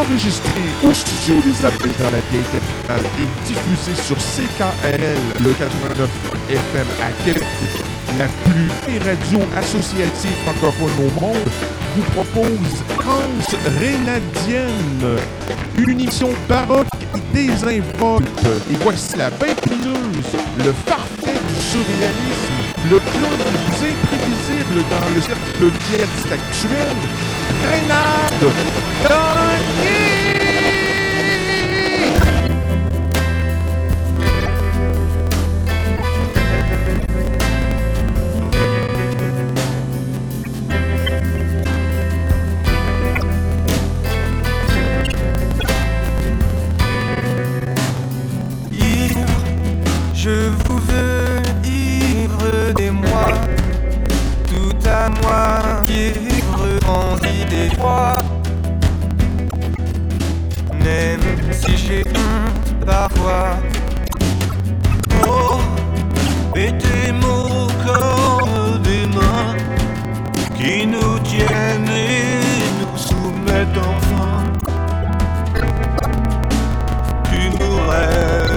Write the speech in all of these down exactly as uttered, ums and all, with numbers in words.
enregistré au studio des Appels dans la vieille capitale et diffusé sur C K R L, le quatre-vingt-neuf F M à Québec, la plus vieille radio associative francophone au monde, vous propose Trans Rénadienne, une émission baroque et désinvolte. Et voici la bête mineuse, le parfait du surréalisme, le clown le plus imprévisible dans le cercle djihadiste actuel, Reynald Gagné! Je vous veux ivre des mois, tout à moi ivre en idée froid. Même si j'ai honte parfois. Oh, et tes mots comme des mains qui nous tiennent et nous soumettent enfin. Tu nous rêves.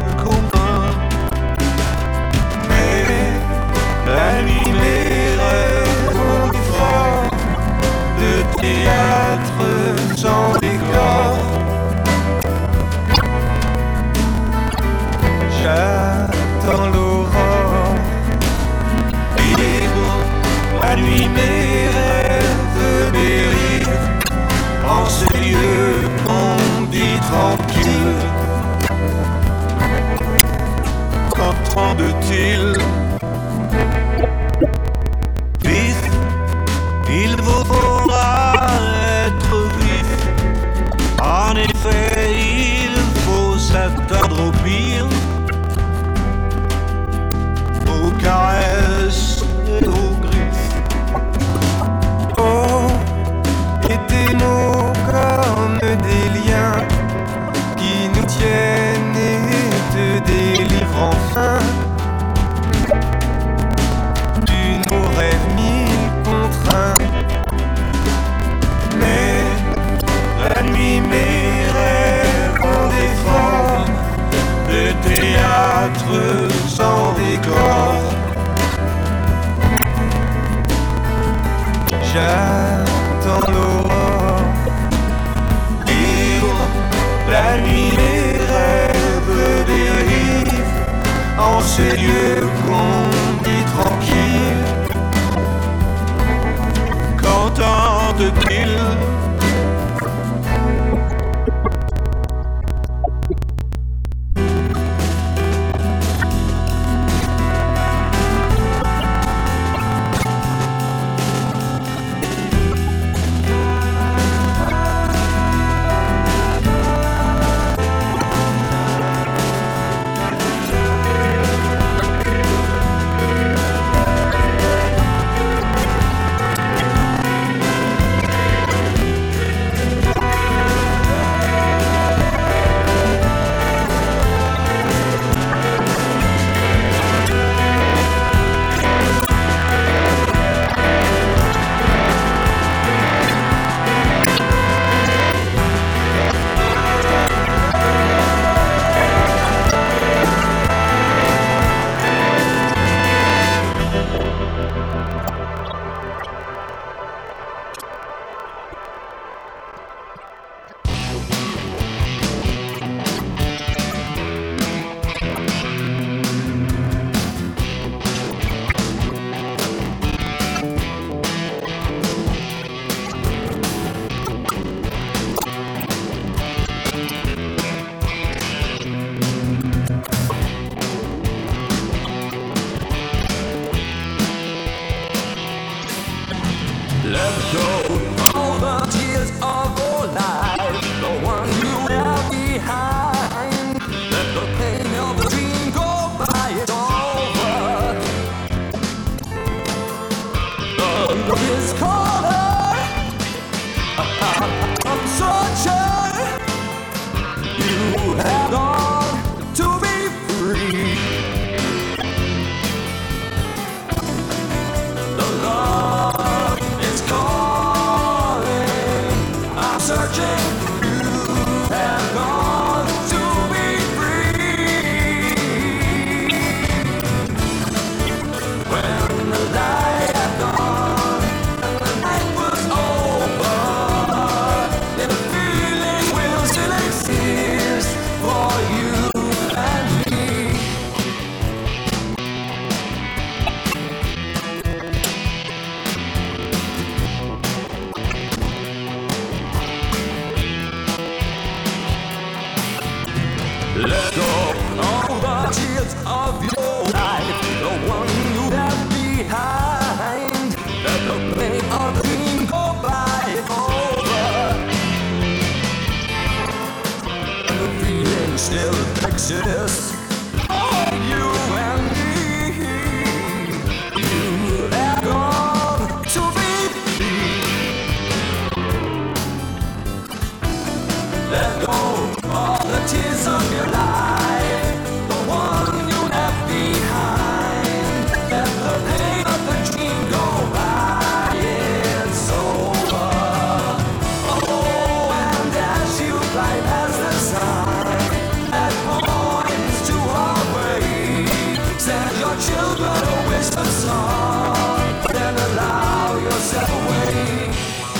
La nuit mes rêves ont des formes de théâtre sans décor. J'attends l'aurore libre. La nuit mes rêves dérivent en ce lieu qu'on dit tranquille. Qu'entendent-ils? Il faudra être vif. En effet, il faut s'attendre au pire, aux caresses et aux griffes. Oh, et des mots comme des liens qui nous tiennent et te délivrent enfin. Tu nous rêves mille contraints. Mais la nuit mes rêves ont des formes de théâtre sans décor. J'attends l'aurore libre. La nuit mes rêves dérivent en ce lieu qu'on dit tranquille. Qu'entendent-ils? all the tears of your life, the one you left behind. Let the pain of the dream go by over. The feeling still exists. Oh, you and me, you are gone to be free. Let go all the tears of your life, the one you left behind. Let the pain of the dream go by, it's over. Oh, and as you fly past the sun that points to our way, send your children a wisdom song, then allow yourself away.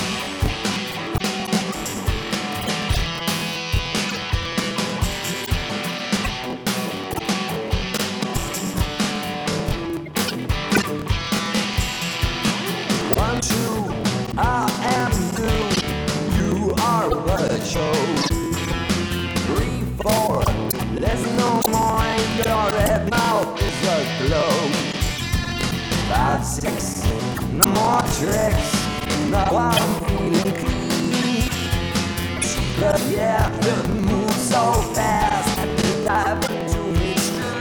One, two, I am you, you are what I chose. Three, four, there's no more in your head, mouth is a glow. Five, six, no more tricks, now I'm feeling clean. But yeah, the move so fast, and the dive into me.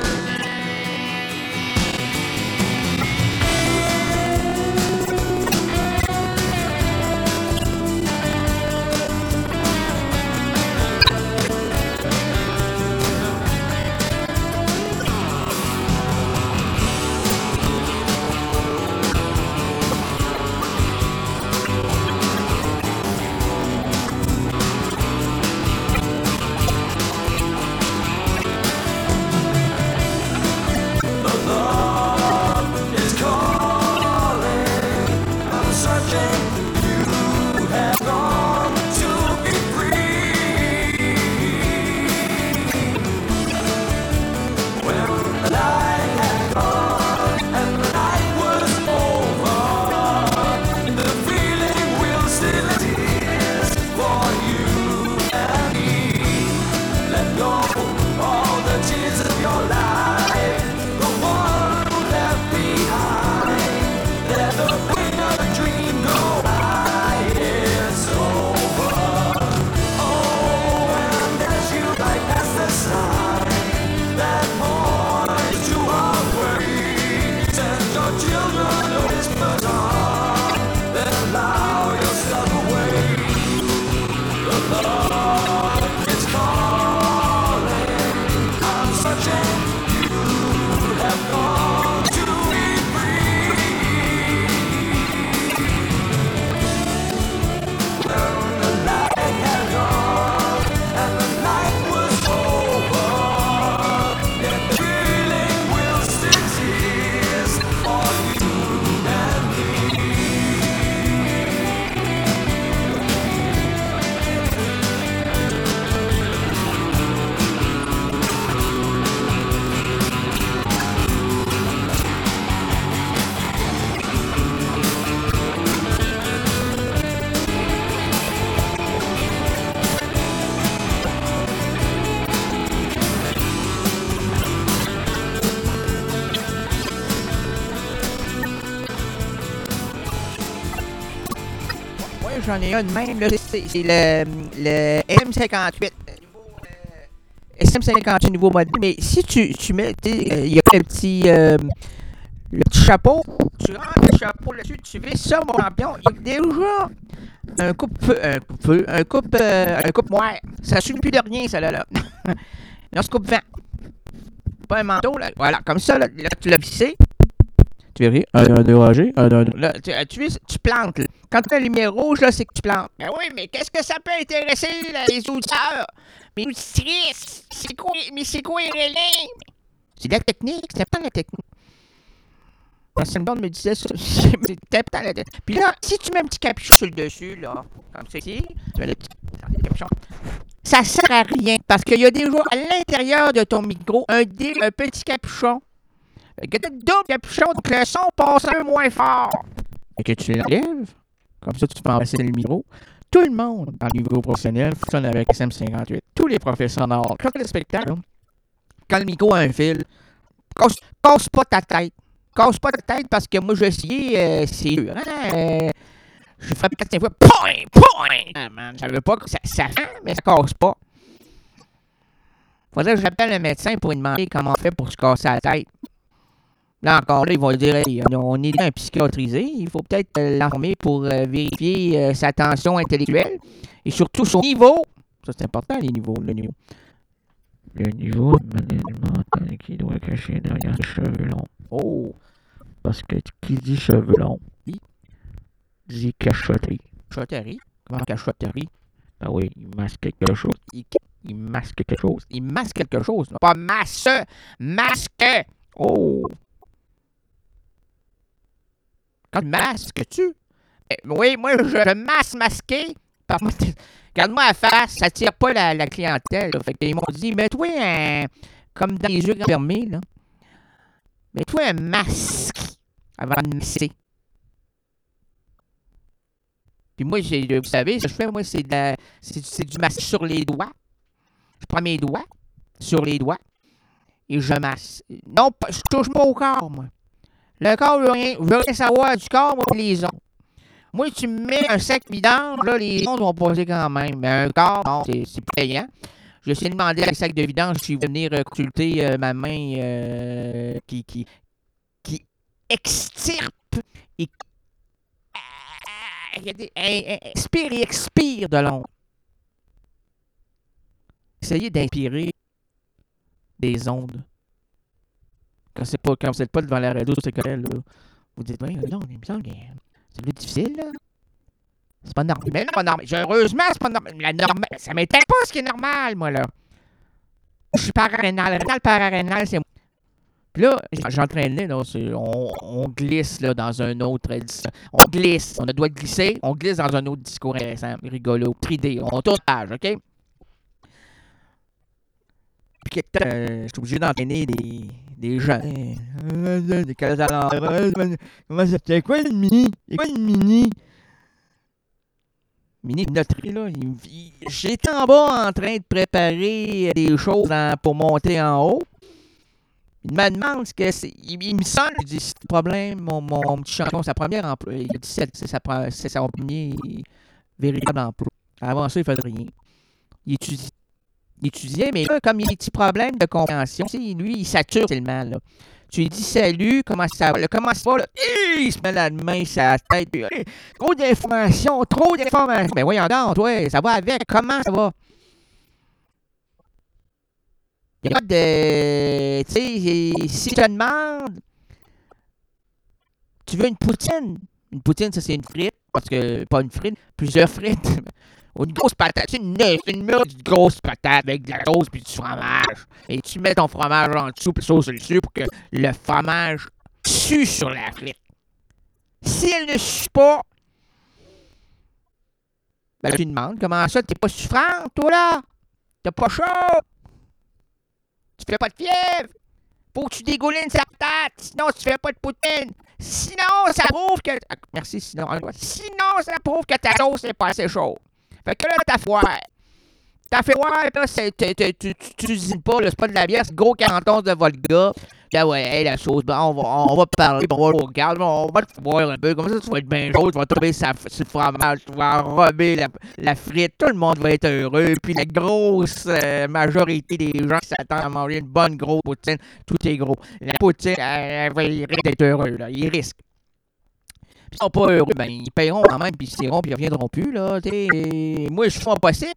J'en ai un de même, là, c'est, c'est le, le M cinquante-huit, nouveau, euh, S M cinquante-huit nouveau modèle, mais si tu, tu mets, il euh, y a le petit, euh, le petit chapeau, tu rentres le chapeau là-dessus, tu vis ça, mon champion, il y a déjà un coupe-feu, un coupe-feu, un coupe, euh, un coupe-moire, ça suit plus de rien, ça là, là. Là, c'est coupe-vent, pas un manteau, là, voilà, comme ça, là, là tu l'as vissé. Tu verrais, un, un dérangé, un, un, là, tu, tu, tu plantes. Là. Quand tu as la lumière rouge, là, c'est que tu plantes. Ben oui, mais qu'est-ce que ça peut intéresser là, les auditeurs? Mais auditrices, c'est quoi, mais c'est quoi les relais? C'est de la technique, c'est pas de la technique. L'ancienne blonde me disait ça, c'était pas la technique. Puis là, si tu mets un petit capuchon sur le dessus, là, comme ça ici, tu mets le petit capuchon, ça sert à rien, parce qu'il y a déjà à l'intérieur de ton micro un, dé, un petit capuchon. Il y a double capuchon, donc le son passe un peu moins fort. Et que tu l'enlèves, comme ça tu peux enlever le micro. Tout le monde dans le niveau professionnel fonctionne avec S M cinquante-huit. Tous les professionnels, quand le spectacle, quand le micro a un fil, casse, casse pas ta tête. Casse pas ta tête parce que moi, j'ai essayé, euh, c'est dur. Hein? Euh, je fais peut-être une fois, point, point. Ah, man, je savais pas que ça, ça fait, mais ça casse pas. Faudrait que j'appelle un médecin pour lui demander comment on fait pour se casser la tête. Là encore, là, ils vont dire, hey, on est un psychiatrisé, il faut peut-être euh, l'informer pour euh, vérifier euh, sa tension intellectuelle et surtout son niveau. Ça, c'est important, les niveaux, le niveau. Le niveau de management qui doit cacher derrière les cheveux longs. Oh! Parce que qui dit cheveux longs, dit, dit cachotterie. Cachotterie? Comment cachotterie? Ben oui, il masque quelque chose. Il, il masque quelque chose. Il masque quelque chose. Non, pas masse, masque! Oh! Quand tu masques-tu? Eh, oui, moi, je masse masqué. Par moi, regarde-moi la face, ça tire pas la, la clientèle. Là. Fait qu'ils m'ont dit, mets-toi un... comme dans les yeux fermés, là. Mets-toi un masque avant de masser. Puis moi, j'ai, vous savez, ce que je fais, moi, c'est, de la, c'est, c'est du masque sur les doigts. Je prends mes doigts, sur les doigts, et je masse. Non, je touche pas au corps, moi. Le corps, je veux rien, je veux rien savoir du corps, moi, les ondes. Moi, tu me mets un sac vidange, là, les ondes vont passer quand même. Mais un corps, non, c'est, c'est payant. Je suis demandé à un sac de vidange si je vais venir euh, consulter euh, ma main euh, qui, qui, qui extirpe et euh, inspire et expire de l'onde. Essayez d'inspirer des ondes. Quand c'est pas, quand vous n'êtes pas devant la radio, c'est correct, là. Vous dites, oui, non, il me semble que c'est plus difficile, là. C'est pas normal. Mais non, pas normal. Heureusement, c'est pas normal. La norma... Ça m'éteint pas ce qui est normal, moi, là. Je suis pararénal. Rénal, pararénal, c'est moi. Puis là, j'entraînais, là, on, on glisse, là, dans un autre... On glisse. On doit glisser. On glisse dans un autre discours intéressant, rigolo, tridé. On tourne page, OK? Puis quelque temps, euh, je suis obligé d'entraîner des, des gens. Des casalans. Comment ça fait? Quoi une mini? C'est quoi une mini? Mini noterie, là. Il, il, j'étais en bas en train de préparer des choses en, pour monter en haut. Il me demande ce que c'est. Il, il me sonne. Il dit, c'est le problème, mon, mon, mon petit champion. Sa première emploi. Il a dit, c'est, c'est, sa, c'est son premier véritable emploi. Avant ça, il ne faisait rien. Il étudie. Il étudiait, mais là, comme il y a des petits problèmes de compréhension, lui, il sature tellement, là. Tu lui dis salut, comment ça va? Là, comment ça va? Là? Il se met la main sur la tête. Puis, hey, trop d'informations, trop d'informations. Ben voyons donc, toi, ça va avec. Comment ça va? Il y a pas de... Tu sais, si je te demande, tu veux une poutine? Une poutine, ça, c'est une frite. Parce que, pas une frite, plusieurs frites. Ou une grosse patate. C'est une, une merde de grosse patate avec de la sauce puis du fromage. Et tu mets ton fromage en dessous puis sauce dessus pour que le fromage sue sur la frite. Si elle ne sue pas, ben là, tu demandes comment ça, t'es pas souffrante, toi là? T'as pas chaud? Tu fais pas de fièvre? Faut que tu dégoulines sa patate, sinon tu fais pas de poutine. Sinon, ça prouve que... Ah, merci, sinon. Sinon, ça prouve que ta sauce n'est pas assez chaude. Fait que là, t'as foire. T'as fait voir, là, c'est, tu, tu, tu, tu usines pas, là, c'est pas de la bière, c'est gros quarante onces de vodka. Là, ouais, hey, la sauce, ben, on va, on va parler, on va le regarder, on va te voir un peu, comme ça, tu vas être bien chaud, tu vas tomber sur le fromage, tu vas enrober la, la frite, tout le monde va être heureux, puis la grosse euh, majorité des gens qui s'attendent à manger une bonne grosse poutine, tout est gros. La poutine, elle, elle va être heureux, là, ils risquent. Puis ils sont pas heureux, ben ils paieront quand même, puis ils seront, puis ils reviendront plus, là, tu sais. Moi, je fais possible.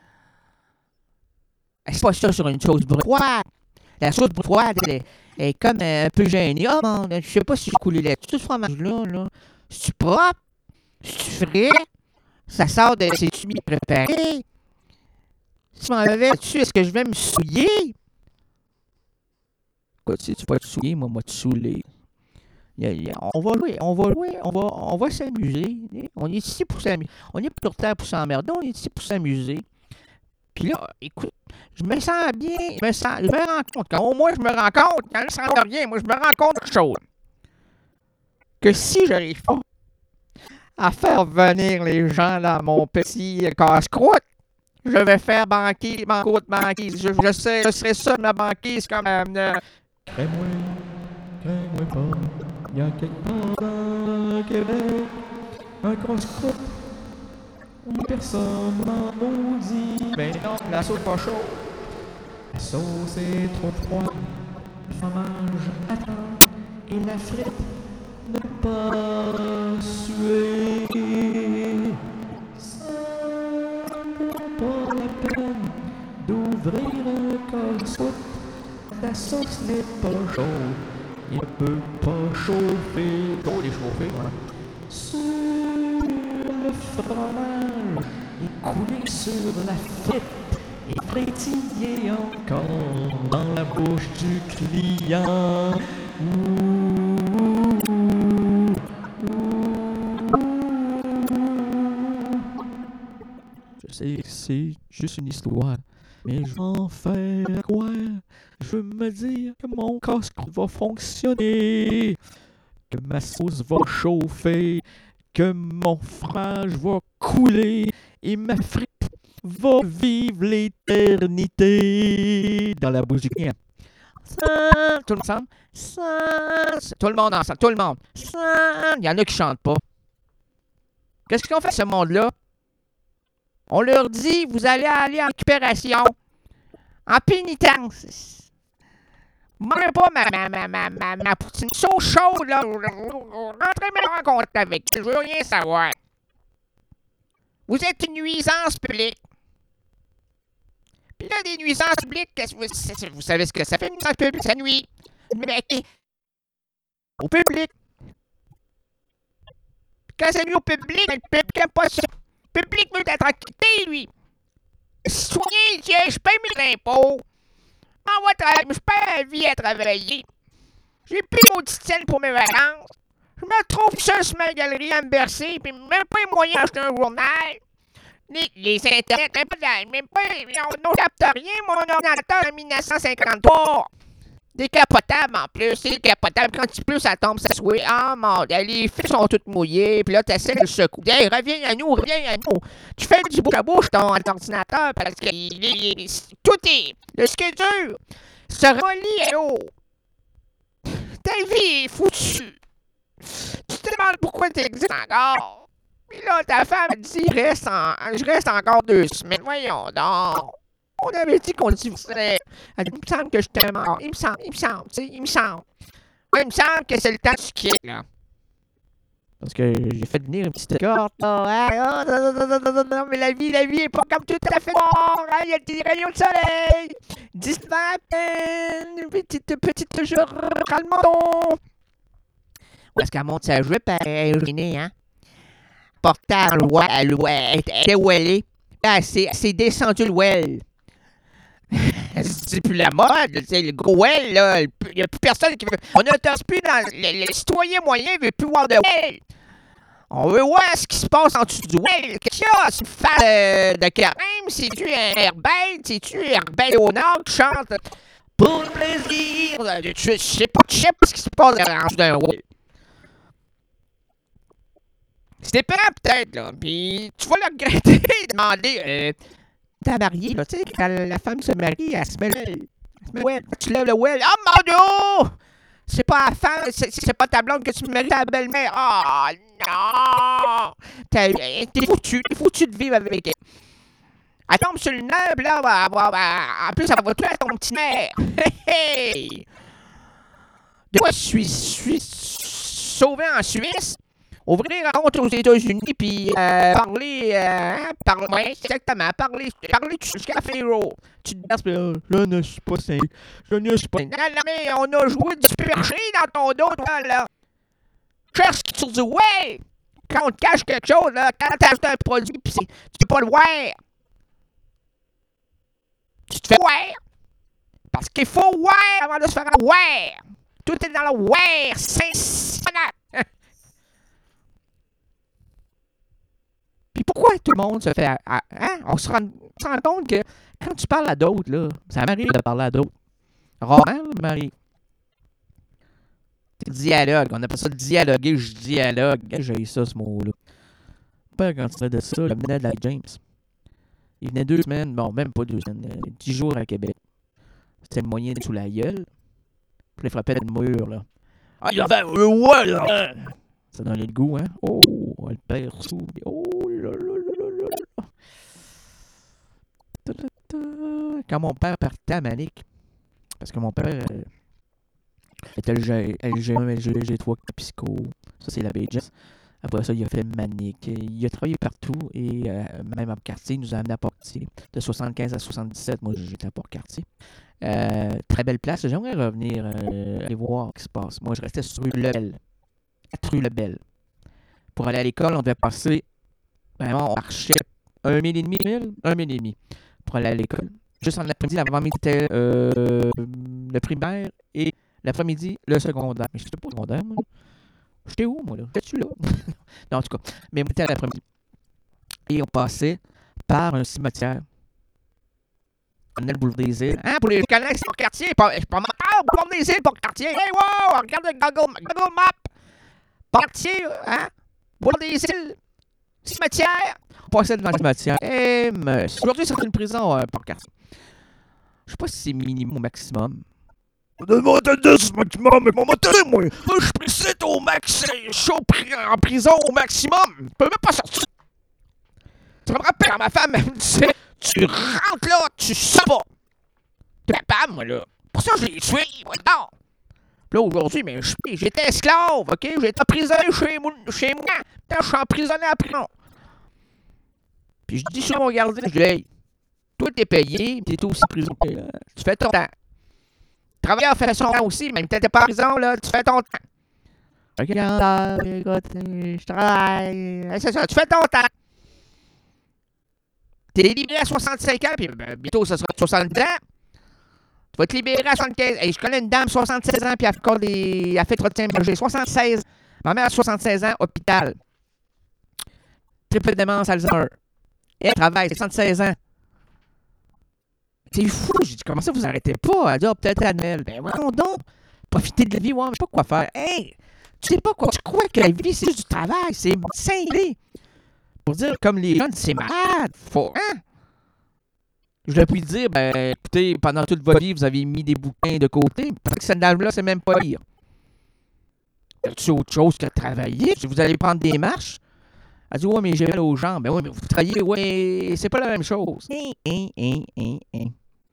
C'est pas ça sur une sauce froide. La sauce froide, elle est, elle est comme un peu gênée. Oh mon, je sais pas si je coulais là-dessus, ce fromage-là, là. C'est-tu propre? C'est-tu frais? Ça sort de... C'est-tu mis préparé? Si je m'en vais là-dessus, est-ce que je vais me souiller? Quoi, tu sais, tu vas te souiller, moi, moi, te saouler. On va jouer, on va jouer, on va, on va s'amuser. On est ici pour s'amuser. On est pour terre pour s'emmerder, on est ici pour s'amuser. Puis là, écoute, je me sens bien, je me sens, je me rends compte, quand au moins je me rends compte, quand je ne sens rien, moi je me rends compte de chose. Que si j'arrive pas à faire venir les gens dans mon petit casse-croûte, Je vais faire banquise, banqueroute, banquise. Je, je sais, je serai ça de ma banquise comme... Euh, euh, Crée-moi, crée-moi pas, y'a quelque part dans le Québec, un cross-croûte, où personne n'en maudit. ben non, la sauce pas chaude. La sauce est trop froide, le fromage attend, et la frite ne pas suer. Ça ne vaut pas la peine d'ouvrir un cross-croûte. La sauce n'est pas chaude, il ne peut pas chauffer. Oh, les chauffés, ouais. Sur le fromage et coulé sur la frite et frétillé encore dans la bouche du client. Ouh, Je sais que c'est juste une histoire, mais je vais en faire croire. Je veux me dire que mon casque va fonctionner, que ma sauce va chauffer, que mon fromage va couler et ma frite va vivre l'éternité dans la bouche du client. Ça, tout le monde ensemble. Ça, ça, tout le monde ensemble. Tout le monde. Ça, il y en a qui chantent pas. Qu'est-ce qu'on fait ce monde-là? On leur dit, vous allez aller en récupération, en pénitence. Mangez pas ma, ma, ma, ma, ma, ma poutine sauce chaude, là. Rentrez me rencontrer avec. Je veux rien savoir. Vous êtes une nuisance publique. Puis là, des nuisances publiques, qu'est-ce que vous, vous savez ce que ça fait, une nuisance publique? Ça nuit. Mais, au public. Puis quand ça nuit au public, le public n'aime pas ça. Le public veut la tranquillité, lui. Le citoyen, il dit, je paye mes impôts. On va travailler, je paye la vie à travailler. J'ai plus d'auditel pour mes vacances. Je me trouve seul sur ma galerie à me bercer, puis même pas les moyens d'acheter un journal. Les, les internets, même pas, même pas, on ne capte rien, mon ordinateur en dix-neuf cent cinquante-trois. Décapotable en plus, c'est décapotable. Quand il pleut, ça tombe, ça souille. Ah, mon Dieu, les fils sont toutes mouillées, puis là, t'essaies de le secouer. Hey, reviens à nous, reviens à nous. Tu fais du bouche à bouche ton ordinateur, parce que il, il, il, tout est. Le schedule se relie à l'eau. Ta vie est foutue. Tu te demandes pourquoi tu existes encore. Puis là, ta femme dit, reste en, je reste encore deux semaines. Voyons donc. On avait dit qu'on divorcerait. Elle dit, il me semble que je t'aime encore. Il me semble, il me semble, tu sais, il me semble. Ouais, il me semble que c'est le temps du kick, là. Parce que j'ai fait venir une petite corde, là. Ah, non, non, non, non, non, non, mais la vie, la vie est pas comme tout à fait noire. Hein? Il y a des rayons de soleil. dix-neuf à peine. Une petite, petite, je râle mon don. Parce qu'elle monte sa jupe, elle est urinée, hein. Portant le well, elle, elle était wellée. Là, elle s'est descendue le well. C'est plus la mode, c'est le gros well, là. Il n'y a plus personne qui veut. On n'autorise plus dans. Le, le citoyen moyen ne veut plus voir de well. On veut voir ce qui se passe en dessous du well. Qu'est-ce qu'il y a? C'est une face euh, de carême? C'est-tu un Herbert? C'est-tu Herbert Léonard qui chante pour le plaisir? Je sais pas, je sais pas ce qui se passe en dessous d'un well. C'était pas peut-être, là. Puis tu vas le regretter, demander. Euh, T'as marié, là, tu sais, quand la femme se marie, elle se met le well. Tu lèves le well. Oh mon Dieu! C'est pas la femme, c'est, c'est pas ta blonde que tu maries, ta belle-mère. Oh non! T'es, t'es foutu, t'es foutu de vivre avec elle. Elle tombe sur le nerf, là, bah, bah, bah, en plus, ça va tout à ton petit nerf. Hey! De quoi je suis, suis sauvé en Suisse? Ouvrir un compte aux États-Unis, puis euh, parler, euh, parler, ouais, exactement, parler, parler jusqu'à Féro. Tu te dis, euh, je ne suis pas simple, je ne suis pas. Non, non, mais on a joué du perché dans ton dos, toi, là. Cherche sur du ouais. Quand on te cache quelque chose, là, quand t'achètes un produit, puis tu peux pas le voir. Tu te fais voir. Parce qu'il faut voir avant de se faire voir. Tout est dans le voir, Saint-Sonat. Puis pourquoi tout le monde se fait... Hein? On se rend, on se rend compte que quand tu parles à d'autres, là, ça m'arrive de parler à d'autres. Rarement, Marie. C'est dialogue. On appelle ça dialoguer, je dialogue. J'ai eu ça, ce mot-là. Pas quand tu fais de ça, le menait de la James. Il venait deux semaines, bon, même pas deux semaines, euh, dix jours à Québec. C'était le moyen d'être sous la gueule. Puis il frappait le mur, là. Ah, il y avait un ouais, là! Ça donnait le goût, hein? Oh, le père sous. Oh là là là là là. Ta, ta, ta. Quand mon père partait à Manic, parce que mon père euh, était L G un, L G trois, Pisco, ça c'est la B J S. Après ça, il a fait Manic. Il a travaillé partout et euh, même à Port-Cartier, il nous a amené à Port-Cartier. De soixante-quinze à soixante-dix-sept, moi j'étais à Port-Cartier. Euh, très belle place. J'aimerais revenir euh, aller voir ce qui se passe. Moi, je restais sur rue Lebel. Rue Lebel. Pour aller à l'école, on devait passer. Vraiment, on marchait un mille et demi, mille, un mille et demi pour aller à l'école. Juste en après-midi, l'avant-midi, c'était euh, le primaire et l'après-midi, le secondaire. Mais j'étais pas au secondaire, moi. J'étais où, moi, là? J'étais-tu là? Non, en tout cas. Mais on était à l'après-midi. Et on passait par un cimetière. On a le boulevard des îles. Hein, pour les connaissent, c'est Port-Cartier. Je suis pas menteur, boulevard des îles, Port-Cartier. Hey, wow! Regarde le Google, Google Map. Port-Cartier, hein? Boulevard des îles. Cimetière. On passait devant le cimetière. Eh, monsieur. Aujourd'hui, c'est une prison, euh, Port-Cartier. Je sais pas si c'est minimum ou maximum. Donne-moi ta dix maximum, mais mon moteur, moi! Moi, je suis pressé au max, je suis en prison au maximum! Je peux même pas sortir! Ça me rappelle quand ma femme me disait, tu rentres là, tu sais pas! T'es capable, moi, là! Pour ça, je l'ai tué, moi, non! Puis là, aujourd'hui, mais j'étais esclave, ok? J'étais emprisonné chez moi, chez moi! Putain, je suis emprisonné à prison! Puis je dis sur mon gardien, je dis, hey, toi, t'es payé, t'es aussi prison. Tu fais ton temps. Travailleur fait son temps aussi, même t'étais pas en prison, là, tu fais ton temps. Regarde, écoute, je travaille. C'est ça, tu fais ton temps. T'es libéré à soixante-cinq ans, puis ben, bientôt, ça sera soixante ans. Tu vas te libérer à soixante-quinze. Hey, je connais une dame, soixante-seize ans, puis elle fait encore des. Elle fait entretien ménager. soixante-seize. Ma mère a soixante-seize ans, hôpital. Triple démence, Alzheimer. Elle travaille, soixante-seize ans. C'est fou, j'ai dit, comment ça vous arrêtez pas? Elle dit, oh, peut-être à Noël. Ben, voyons donc. Profiter de la vie, ouais, je sais pas quoi faire. Hey, tu sais pas quoi, tu crois que la vie, c'est juste du travail, c'est cinglé. Pour dire, comme les jeunes, c'est malade. Faut, hein? Je l'ai pu dire, ben, écoutez, pendant toute votre vie, vous avez mis des bouquins de côté. Parce que cette dame-là, c'est même pas lire. C'est autre chose que travailler. Si vous allez prendre des marches, elle dit, ouais, mais j'ai mal aux jambes. Ben, ouais, mais vous travaillez, ouais, c'est pas la même chose. Hein, hein, hein, hein, hein.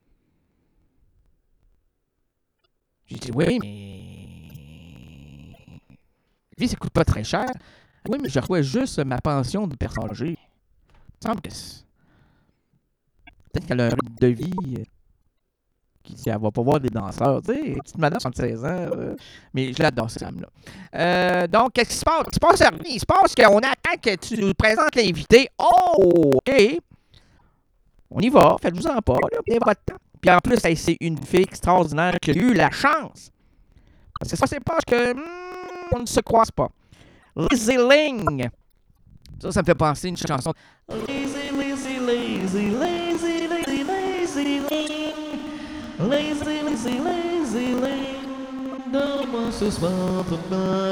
J'ai dit, oui, mais. La vie, ça coûte pas très cher. Oui, mais je reçois juste ma pension de personne âgée. Il me semble que c'est. Peut-être qu'elle a un rythme de vie. Euh, qui dit, elle va pas voir des danseurs. Tu sais, petite madame, soixante-seize ans. Euh, mais je l'adore, cette dame-là. Euh, donc, qu'est-ce qui se passe? Il se passe rien. Il se passe qu'on attend que tu nous présentes l'invité. Oh, OK. On y va. Faites-vous-en pas. Là, prenez votre temps. Puis en plus, c'est une fille extraordinaire qui a eu la chance. Parce que ça, c'est parce que hmm, on ne se croise pas. Lizzy Ling. Ça, ça me fait penser à une chanson. Lazy, lazy, lazy, lazy, lazy, lazy Ling. Lazy, lazy, lazy Ling. Donne-moi ce soir ton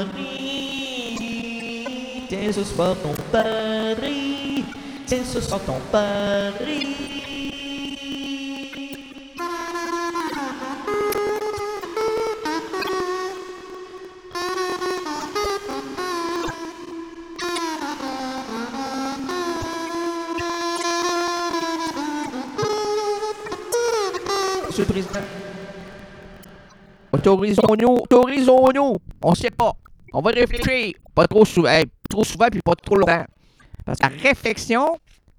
mari. Tiens ce soir ton pari. Tiens ce soir ton pari. Monsieur le Président, autorisons-nous, autorisons-nous, on sait pas, on va réfléchir, pas trop souvent, hey, trop souvent puis pas trop longtemps, parce que la réflexion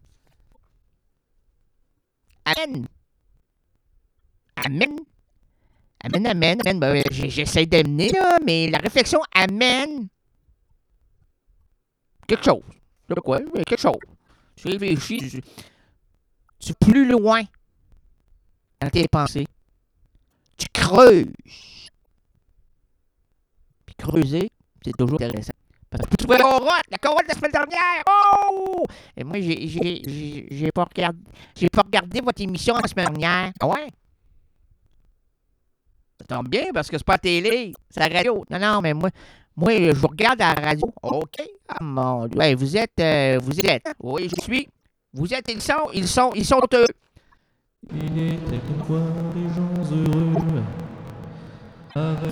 amène, amène, amène, amène, amène, ben, j'essaie d'amener là, mais la réflexion amène quelque chose, de quoi, quelque chose, tu réfléchis, tu, tu plus loin. Dans tes pensées, tu creuses. Puis creuser, c'est toujours intéressant. Parce que tu trouves la corotte, la corotte de la semaine dernière. Oh! Et moi, j'ai, j'ai, j'ai, j'ai pas regardé, j'ai pas regardé votre émission la semaine dernière. Ah ouais? Ça tombe bien parce que c'est pas la télé, c'est la radio. Non, non, mais moi, moi, je vous regarde à la radio. OK. Ah mon Dieu. Ouais, vous êtes, euh, vous êtes. Oui, je suis. Vous êtes, ils sont, ils sont, ils sont eux. Il était une fois des gens heureux. Avec...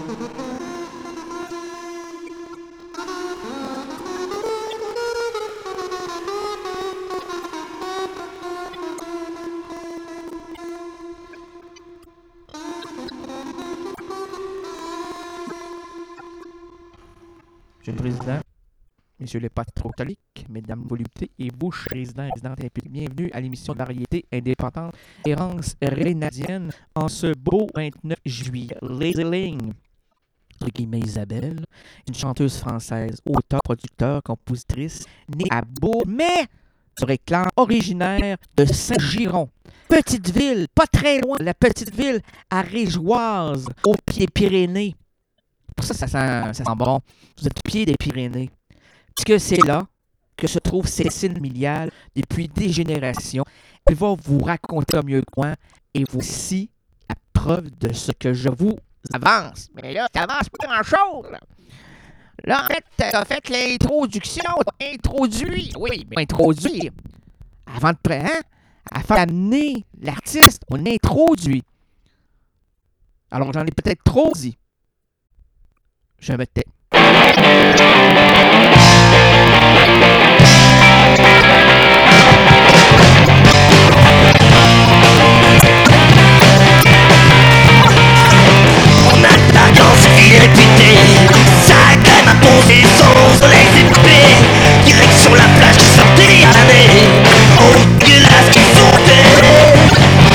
Monsieur le Président, Messieurs les patrons catholiques, Mesdames voluptés et vous, résidents et résidentes impliqués, bienvenue à l'émission de variété indépendante Errance rénadienne en ce beau vingt-neuf juillet. Lazy Ling, entre guillemets Isabelle, une chanteuse française, auteure, producteur, compositrice, née à Bourg, mais se réclame originaire de Saint-Giron. Petite ville, pas très loin, la petite ville ariégeoise, au pied Pyrénées. Pour ça, ça sent, ça sent bon. Vous êtes au pied des Pyrénées. Parce que c'est là que se trouve Cécile Milial depuis des générations. Elle va vous raconter au mieux que moi et voici la preuve de ce que je vous avance. Mais là, tu n'avances pas grand-chose. Là. là, en fait, tu as fait l'introduction. Tu as introduit. Oui, mais introduire. Avant de prendre, hein? Afin d'amener l'artiste, on introduit. Alors, j'en ai peut-être trop dit. Je me tais. On attaque en série répétée. Ça crème à poser son soleil épais. Direction la plage qui sortait l'année. Oh, dégueulasse qui sautait.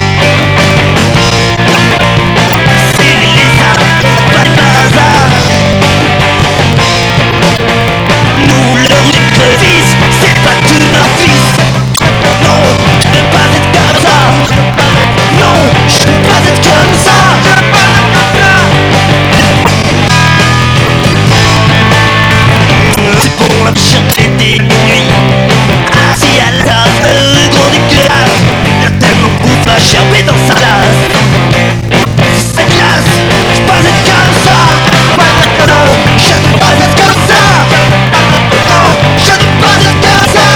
C'est les armes, pas de hasard. Nous leur une crevice, c'est pas tout un fils. Non, je veux pas être comme ça. Non, je veux pas être comme ça. C'est pour la chanter des nuits. Assis à la le gros dégueulasse. Y'a tellement de bouffe à gerber dans sa lasse. C'est classe, je veux pas être comme ça. Non, je veux pas être comme ça. Non, je veux pas être comme ça.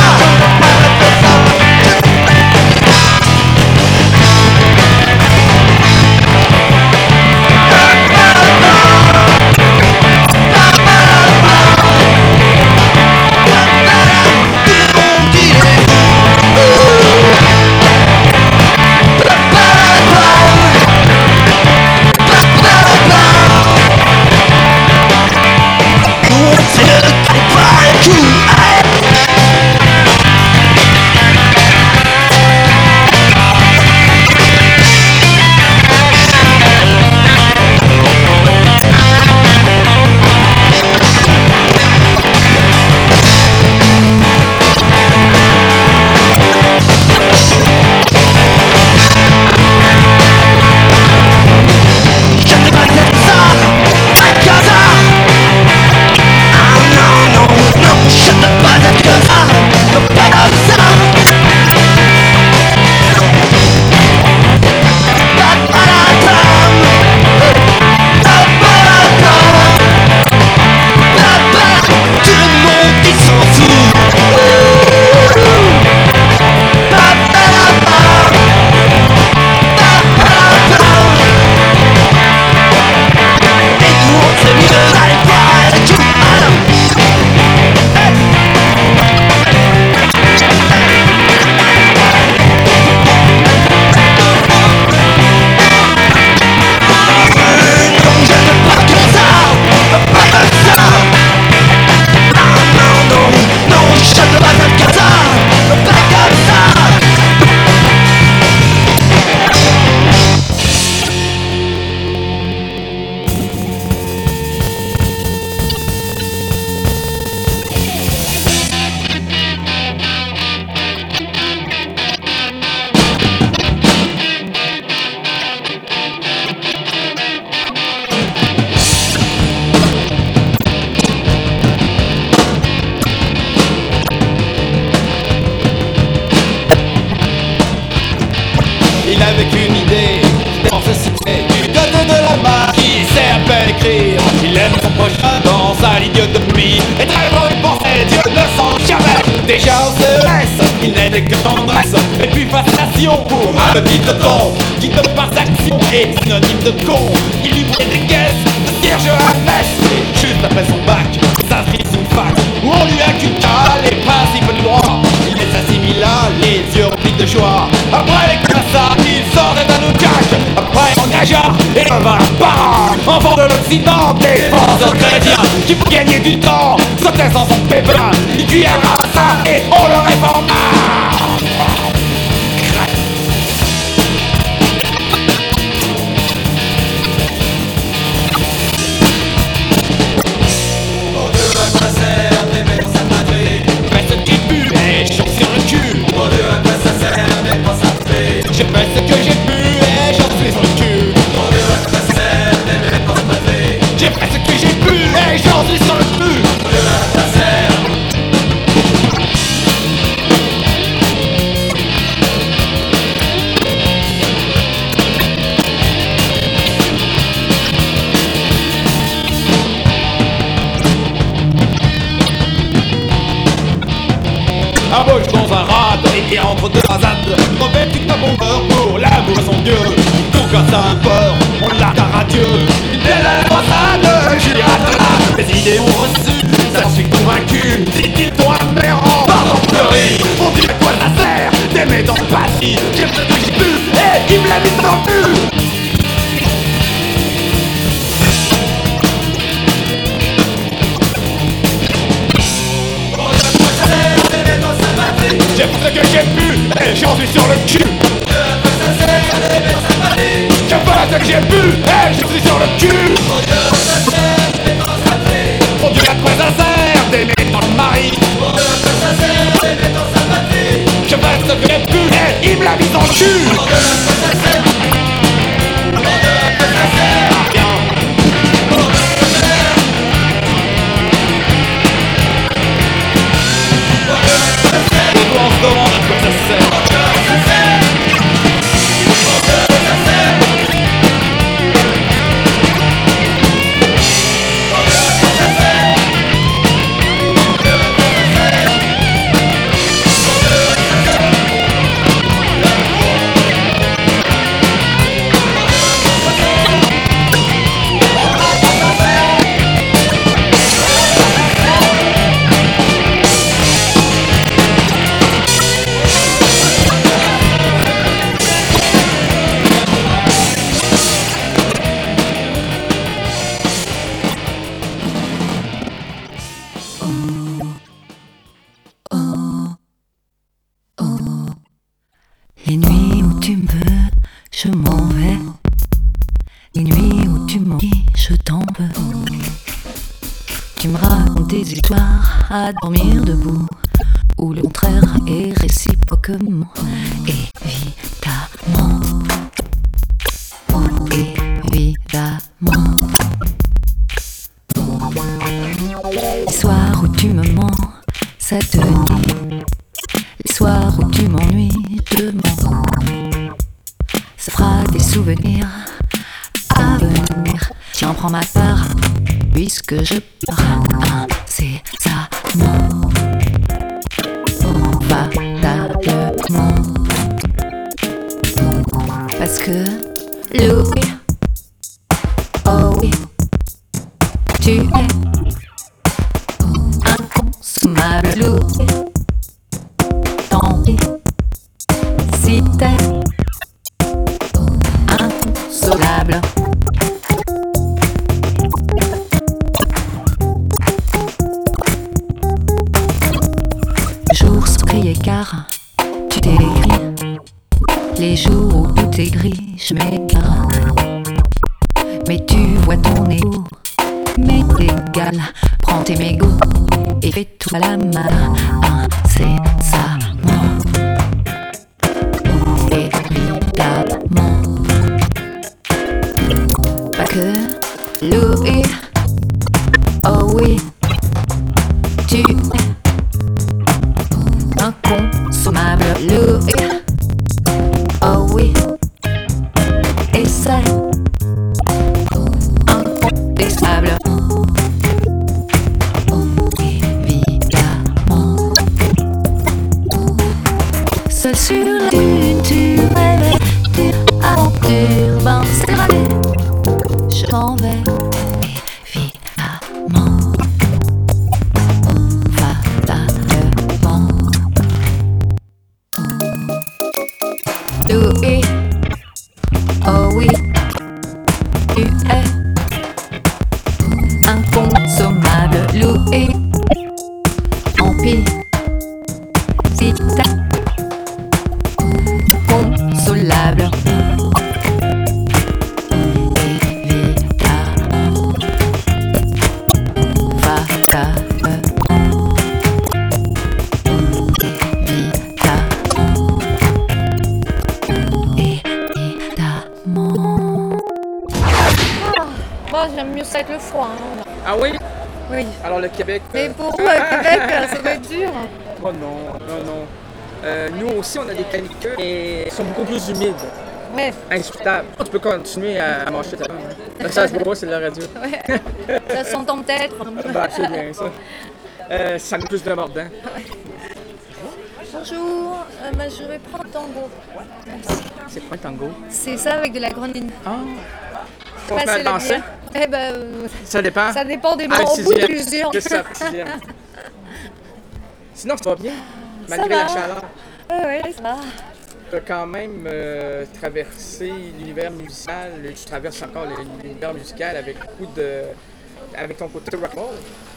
Déjà on se laisse, il n'est n'est que tendresse et puis fascination pour un petit tonton qui de par action est synonyme de con. Il lui brûle des caisses, de cierge à messe. Et juste après son bac, s'inscrit sous fac où on lui inculqua les principes de droit. Il les assimila, les yeux remplis de joie. Après les classes, il sortait d'un oucage. Après il engagea et devint parent, enfant de l'Occident, défenseur chrétien qui pour gagner du temps sautait sans son pépin. Il cuillère ramassa et on le réforma. J'ai fait ce que j'ai pu et j'en suis sur le cul. Mon Dieu, à quoi ça sert d'aimer pour sa patrie? J'ai fait ce que j'ai pu et j'en suis sur le cul. Mon Dieu, à quoi ça sert? Un boche dans un rade et entre deux rasades, revêtu d'un bon cœur pour l'amour de son Dieu. Tout comme ça un peur, on l'a à radieux. Dès la croisade, j'y rate mes idées ont reçu, ça suis convaincu. Dit-il toi aberrant, pardon fleuri. On dit à quoi ça sert d'aimer dans le passé? J'ai fait ce que j'ai pu et il me l'a mis dans le cul. J'ai fait ce que j'ai pu et j'en suis sur le cul. J'ai fait ce que j'ai pu et je suis sur le cul. Mon Dieu, à quoi ça sert d'aimer dans le mari? J'ai fait ce que j'ai pu et il me l'a mis dans le cul. Les nuits où tu me veux, je m'en vais. Les nuits où tu m'en dis, je t'en veux. Tu me racontes des histoires à dormir debout, où le contraire est réciproquement. Évidemment, évidemment. Les soirs où tu me mens, ça te dit. Les soirs où tu m'ennuies, je mens. Ça fera des souvenirs à venir. Tiens, prends ma part, puisque je pars incessamment, fatalement. Parce que Louis, oh oui, tu es inconsommable, Louis. Tant pis si t'es inconsolable. Le jour sans crier car tu t'écris. Les jours où tout est gris, je m'égare. Mais tu vois ton égo, mais égal. Prends tes mégots et fais tout à la main, incessamment, évidemment. Pas que Louis, oh oui, tu es inconsommable, Louis, oh oui, et c'est incontestable. Évidemment, évidemment. Fatalement. Louis, oh oui, tu es inconsommable. Louis, empire, si t'es inconsolable. Évidemment, fatalement. Évidemment. Moi, j'aime mieux ça avec le froid. hein. Ah oui? Oui. Alors le Québec... Mais euh, pour vous, à Québec, ça va être dur. Oh non, non, non. Euh, nous aussi, on a des canicules, mais elles sont beaucoup plus humides. Ouais, Insupportable. Tu peux continuer à, à manger ta pain. Hein. Ça se voit pas, c'est de la radio. ouais. Ça s'entend peut-être. Bah, c'est bien ça. Euh, ça met plus de mordant. Bonjour, euh, bah, je vais prendre un tango. Merci. C'est quoi un tango? C'est ça avec de la grenadine. Ah! Pas On se met à c'est la danser? bière. Eh ben, euh, Ça dépend. ça dépend des Ah, moments. le Au bout de sixième. plusieurs. C'est ça, le sixième. Sinon, ça va bien, malgré va. la chaleur. Ouais, ouais, ça va. Tu as quand même euh, traversé l'univers musical, tu traverses encore l'univers musical avec beaucoup de... avec ton côté rock'n'roll.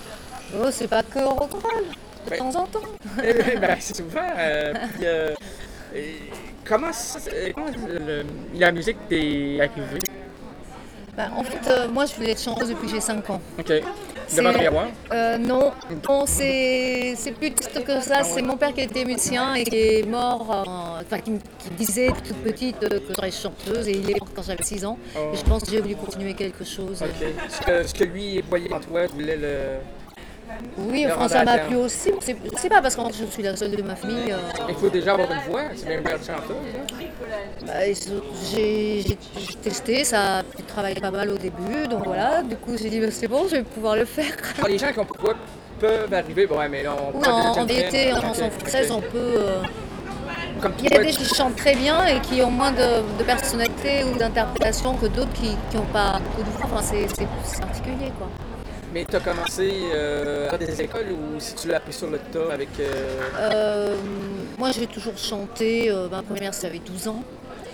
Oh, c'est pas que rock'n'roll. De Ben- temps en temps. Eh ben, c'est souvent. Euh, puis, euh, et comment, ça- euh, comment le- la musique t'est arrivée? Bah, en fait, euh, moi, je voulais être chanteuse depuis que j'ai cinq ans. OK. Devant le miroir? Euh, non, non c'est c'est plus triste que ça. C'est mon père qui était musicien et qui est mort, en- enfin qui, me- qui disait toute petite euh, que j'aurais chanteuse et il est mort quand j'avais six ans. Oh. Et je pense que j'ai voulu continuer quelque chose. OK. Ce que, ce que lui voyait en toi, tu voulais le. Oui, Le enfin ça m'a rendre à plu aussi. C'est c'est pas parce que je suis la seule de ma famille. euh, Il faut déjà avoir une voix, c'est bien une meilleure chanteuse. hein? bah, j'ai j'ai- j'ai testé, ça a travaillé pas mal au début, donc voilà. Du coup, j'ai dit bah, c'est bon, je vais pouvoir le faire. Alors, les gens qui ont pourquoi peuvent arriver, bon, ouais, mais là, on Ou parle en, de en vérité, en OK, chanson OK. française, on peut. euh, Comme Il y toi, a des gens qui chantent très bien et qui ont moins de, de personnalité ou d'interprétation que d'autres qui n'ont pas beaucoup de voix. Enfin, c'est c'est- c'est particulier, quoi. mais tu as commencé euh, à des écoles ou si tu l'as appris sur le tas avec. euh, Euh, moi, j'ai toujours chanté. euh, ma première, ça avait douze ans.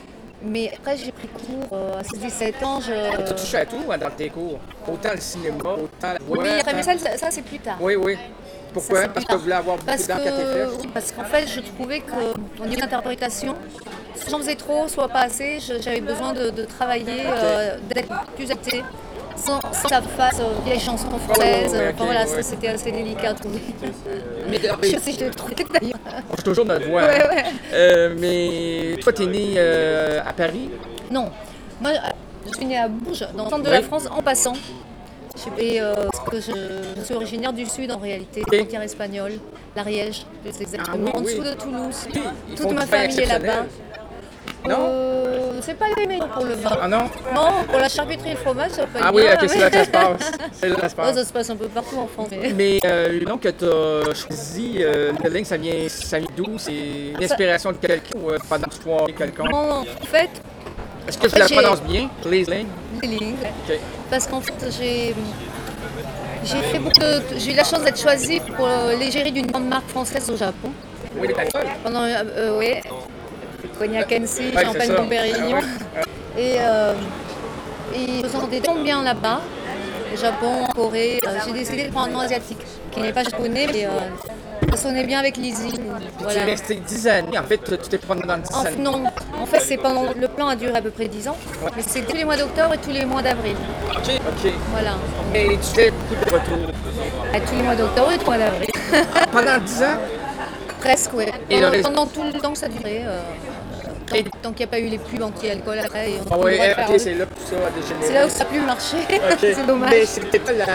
Mais après, j'ai pris cours euh, à dix-sept ans. Je... Tu touches à tout hein, dans tes cours. Autant le cinéma, autant la voix. Oui, mais autant- ça, ça, ça, c'est plus tard. Oui, oui. Ça, Pourquoi? c'est Parce plus que tard. vous voulez avoir beaucoup Parce d'encre à tes que, fesses? oui, parce qu'en fait, je trouvais qu'au niveau d'interprétation, si j'en faisais trop, soit pas assez, je- j'avais besoin de, de travailler, euh, d'être plus actée, sans, sans que ça fasse euh, vieille chanson française. Ouais, ouais, ouais, Enfin, ok, voilà, ouais. ça c'était assez délicat à trouver. Mais Je sais, je l'ai trouvé d'ailleurs. on fait toujours notre voix. Ouais, hein. ouais. Euh, mais toi, t'es né euh, à Paris. Non, moi je suis née à Bourges, dans le centre de Oui. la France, en passant. Je- Et euh, parce que je, je suis originaire du sud en réalité, Ok. frontière espagnole, l'Ariège, plus exactement, Ah oui, en dessous oui. de Toulouse. Oui, ils font Toute du ma pain famille est là-bas. exceptionnel. Non? Euh, c'est pas les meilleurs pour le vin. Ah non? Non, pour la charcuterie et le fromage, ça va pas Ah être oui, bien, ok, c'est mais- là que ça se passe. C'est là que ça se Oh, passe. ça se passe un peu partout en France. mais- Mais euh, le nom que tu as choisi, euh, le link, ça vient, ça vient d'où? C'est une inspiration de quelqu'un ou euh, pendant que tu soirée quelconque? Non, en fait, Est-ce que je en la fait, prononce bien? Les lignes? les lignes, Ok. parce qu'en fait, j'ai j'ai fait beaucoup de- j'ai eu la chance d'être choisie pour euh, l'égérie d'une grande marque française au Japon. Oui, les alcools. Pendant, euh, euh, ouais, cognac Hennessy, Ouais, c'est champagne ça. Dom Pérignon. Ah ouais. Et euh, ils se sentaient tellement bien là-bas, au Japon, en Corée. Euh, j'ai décidé de prendre un nom asiatique, qui n'est pas japonais, mais euh, ça sonnait bien avec l'Easy. Tu Voilà. es resté dix années. En fait, tu t'es promené dans dix En, années. non, en fait, c'est pendant le plan a duré à peu près dix ans, mais c'est tous les mois d'octobre et tous les mois d'avril. Ok, ok. Voilà. Mais tu fais beaucoup de retours. À tous les mois d'octobre et tous les mois d'avril. Pendant dix ans? Presque, oui. Et le Pendant, reste- pendant tout le temps que ça durait. euh, tant Et- tant qu'il n'y a pas eu les pubs anti-alcool après. Et on Ah a eu oui, le droit de faire ok, le- c'est là que tout ça a dégénéré. c'est là où ça n'a plus marché. Ok. C'est dommage. Mais c'était pas la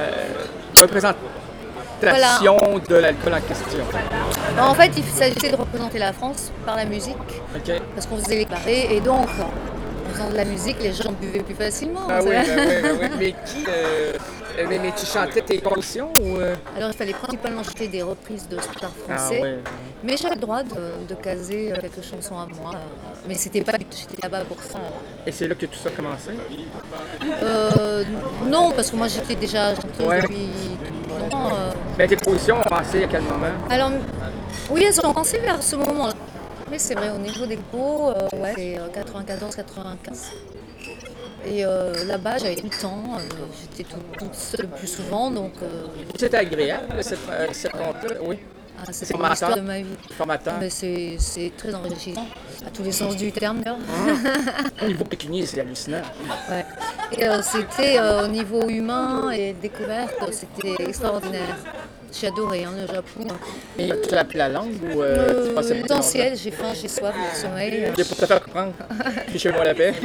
représentation de l'alcool en question. En fait, il s'agissait de représenter la France par la musique, Ok. parce qu'on faisait les carrés, et donc, en faisant de la musique, les gens buvaient plus facilement. Ah ça. oui, ben oui, ben oui. Mais qui, euh, euh, mais, mais tu chantais tes compositions ou... euh? Alors, il fallait principalement chanter des reprises de stars Ah français. ouais. Mais j'avais le droit de, de caser euh, quelques chansons à moi. euh, Mais c'était pas, j'étais là-bas pour ça. Et c'est là que tout ça a commencé? Euh, non, parce que moi j'étais déjà chanteuse Ouais. depuis longtemps. euh. Ben, tes compositions ont commencé à quel moment? Alors, oui, elles ont commencé vers ce moment-là. Mais c'est vrai, au niveau des cours, euh, ouais, c'est euh, quatre-vingt-quatorze quatre-vingt-quinze. Et euh, là-bas, j'avais tout le temps. euh, J'étais tout- toute seule le plus souvent, donc euh, C'était agréable, cette, euh, cette rencontre, oui. ah, c'est formateur. l'histoire de ma vie. Formateur. Mais c'est c'est très enrichissant, à tous les sens du terme. d'ailleurs. Au niveau pécunier, c'est hallucinant. Ouais. Et euh, c'était euh, au niveau humain et découverte, c'était extraordinaire. J'ai adoré hein, le Japon. Et tu as appris la langue ou euh, tu passais beaucoup de temps? L'essentiel, j'ai faim, j'ai soif, j'ai sommeil. C'est pour te faire comprendre. Puis chez moi la paix.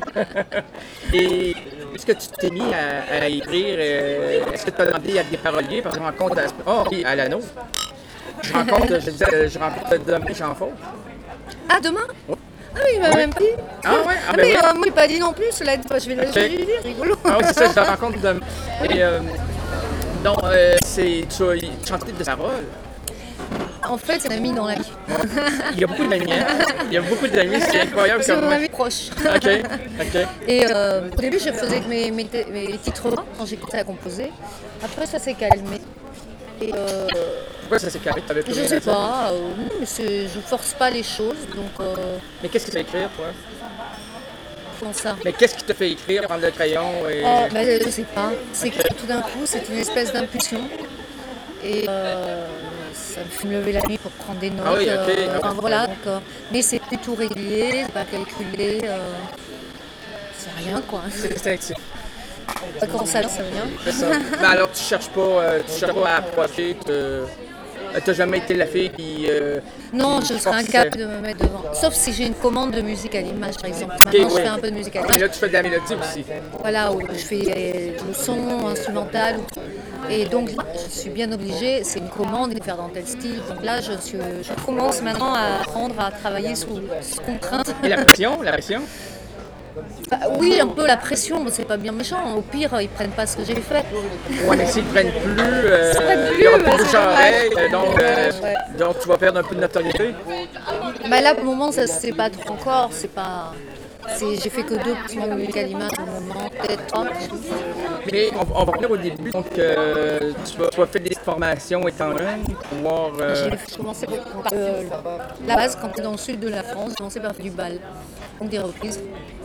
Et est-ce que tu t'es mis à, à écrire? euh, Est-ce que tu as demandé à des paroliers? Parce que je rencontre à, oh, oui, à l'anneau. Je rencontre, je disais, euh, je rencontre Dominique Jean-Faux. Ah, demain Ah oui, il m'a même dit. Ah ouais? Ah, Ah, ben mais oui. euh, moi, il m'a pas dit non plus, cela dit, je vais le Ok. je vais lui dire, rigolo. Ah oui, c'est ça, je la rencontre de... Et euh, donc, euh, c'est, tu as chanté de paroles. En fait, c'est un ami dans la vie. Il y a beaucoup d'amis, hein? Il y a beaucoup d'amis, c'est incroyable C'est comme... mon ami proche. OK, OK. Et euh, au début, je faisais que mes, mes, mes titres quand j'écoutais à composer. Après, ça s'est calmé. Et euh, Pourquoi ça s'est calmé? T'avais plus je rien à sais dire? pas, euh, non, mais c'est- je force pas les choses, donc euh, Mais qu'est-ce que tu as écrire, toi? comment ça Mais qu'est-ce qui te fait écrire, prendre le crayon et... Oh, ben, je sais pas. C'est que tout d'un coup, c'est une espèce d'impulsion. Et euh, ça me fait me lever la nuit pour prendre des notes. Ah oui, ok. euh, Ah enfin, ouais. voilà. Donc, euh, mais c'est plus tout régulier, c'est pas calculé. euh, c'est rien, quoi. C'est instinctif. Quand ça, ça vient. C'est ça. Mais alors, tu cherches pas, euh, tu cherches pas à approcher, te... euh, t'as jamais été la fille qui... euh, Non, qui je serais forçait. incapable de me mettre devant. Sauf si j'ai une commande de musique à l'image, par exemple. Ok, Maintenant, je ouais. fais un peu de musique à Et l'image. là, tu fais de la mélodie aussi. Voilà, où je fais euh, le son instrumental. Et donc, je suis bien obligée, c'est une commande de faire dans tel style. Donc là, je, suis, je commence maintenant à apprendre à travailler sous, sous contrainte. Et la pression, la pression? Bah, oui, un peu la pression, mais c'est pas bien méchant. Au pire, ils prennent pas ce que j'ai fait. Ouais, mais s'ils ne prennent plus, euh, S'ils prennent il y aura plus, plus bah, de c'est oreilles, dommage. donc, euh, Ouais. donc tu vas perdre un peu de notoriété. Bah là, pour le moment, ça se sait pas trop encore. C'est pas. c'est- J'ai fait que deux petits musiques à l'image pour le moment, peut-être trois. Mais on, on va revenir au début, donc euh, tu, as, tu as fait des formations étant jeune pour pouvoir... euh, J'ai commencé par euh, la base quand tu es dans le sud de la France, j'ai commencé par faire du bal, donc des reprises.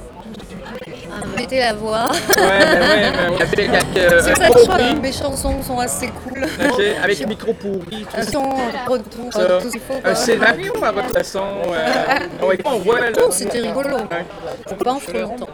Ah, mettez la voix. Ouais, ben ouais, ben ouais. Avec, avec, euh, C'est un ça que je crois, pourri. mes chansons sont assez cool. Ok, avec le micro pourri, tout Elles sont retour, ça. tout ce qu'il faut. quoi. Un scénario à votre façon. Euh, ouais, on voit là. Oh, c'était rigolo. Ouais. Faut pas en faire longtemps.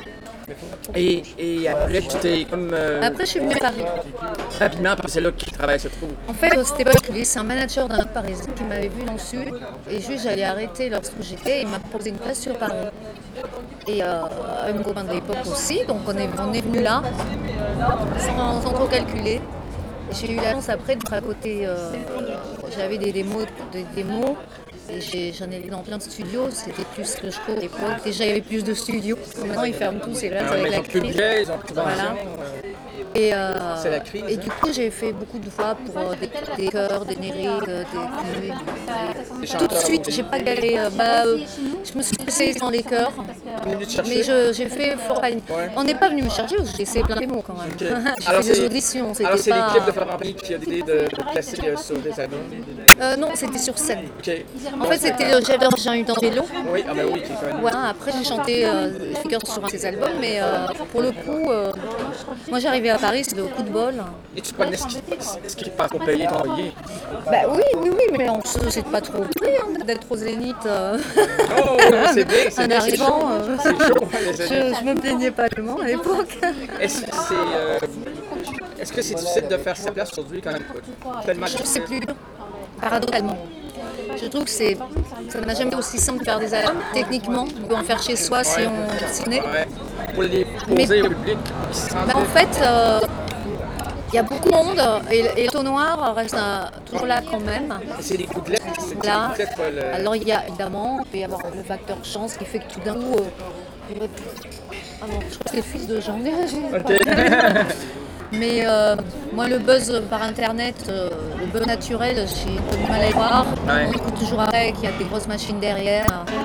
Et, et après, tu t'es comme euh, Après, je suis venue à Paris. rapidement, parce que c'est là que le travail se trouve. En fait, c'était pas calculé. C'est un manager d'un Parisien qui m'avait vu dans le sud. Et juste, j'allais arrêter lorsque j'étais. Il m'a proposé une place sur Paris. Et euh, avec mon copain de l'époque aussi. Donc, on est, on est venu là, sans, sans trop calculer. Et j'ai eu la chance après d'être à côté. euh, J'avais des démos. Des démos et j'ai- j'en ai vu dans plein de studios. C'était plus ce que je trouve à l'époque. Déjà, il y avait plus de studios. Maintenant, ils ferment tous. Et là, Ah, c'est mais avec ils la ont plus de crise. budget, ils ont plus Voilà. d'argent. Et, euh, C'est la crise, et hein. du coup, j'ai fait beaucoup de fois pour euh, des, des chœurs, des lyriques, euh, des, des- Des Tout de chanteurs suite, aussi. j'ai pas galéré. euh, bah, euh, je me suis spécialisée dans les chœurs, Une minute chercher. mais je- j'ai fait fort. Ouais. On n'est pas venu me chercher, j'ai essayé plein de mots quand même. Ok. J'ai Alors, fait des c'est- auditions, c'était Alors, c'est pas. l'équipe de Florent Pagny qui a décidé de, de placer euh, sur des albums. Euh, non, c'était sur scène. Ok. En fait, c'était le J'avais Jean-Hubert dans vélo. Oui, ah ben oui, qui est Voilà, après j'ai chanté euh, des chœurs sur un de ses albums, mais euh, pour le coup, euh, moi j'arrivais à Paris, c'était le coup de bol. Et tu prenais ce qui, ce qui passe pour payer ton billet. Bah oui, oui, oui, mais on se c'est pas trop près hein, d'être au Zénith. euh, Oh, c'est bien, c'est En bien, c'est chaud. arrivant, euh, C'est chaud, les je, amis. je me plaignais pas tellement à l'époque. Est-ce que c'est euh, est-ce que c'est difficile de faire sa place aujourd'hui quand même? Tellement Je sais difficile. plus, paradoxalement. Je trouve que c'est, ça n'a jamais été aussi simple de faire des albums. Techniquement, on peut en faire chez soi si on s'y est. Ouais. Pour les poser au public. qui se sentent- Bah, en fait, euh, il y a beaucoup de monde et, et le taux noir reste euh, toujours là quand même. C'est des gouttelettes. C'est des Là. gouttelettes, pas le- Alors il y a évidemment, il peut y avoir le facteur chance qui fait que tout d'un coup. euh, il y aurait- Ah non, je crois que c'est le fils de Jean. Ok. Mais euh, moi, le buzz par internet, euh, le buzz naturel, j'ai un peu du mal à y voir. Ouais. On écoute toujours avec, il y a des grosses machines derrière.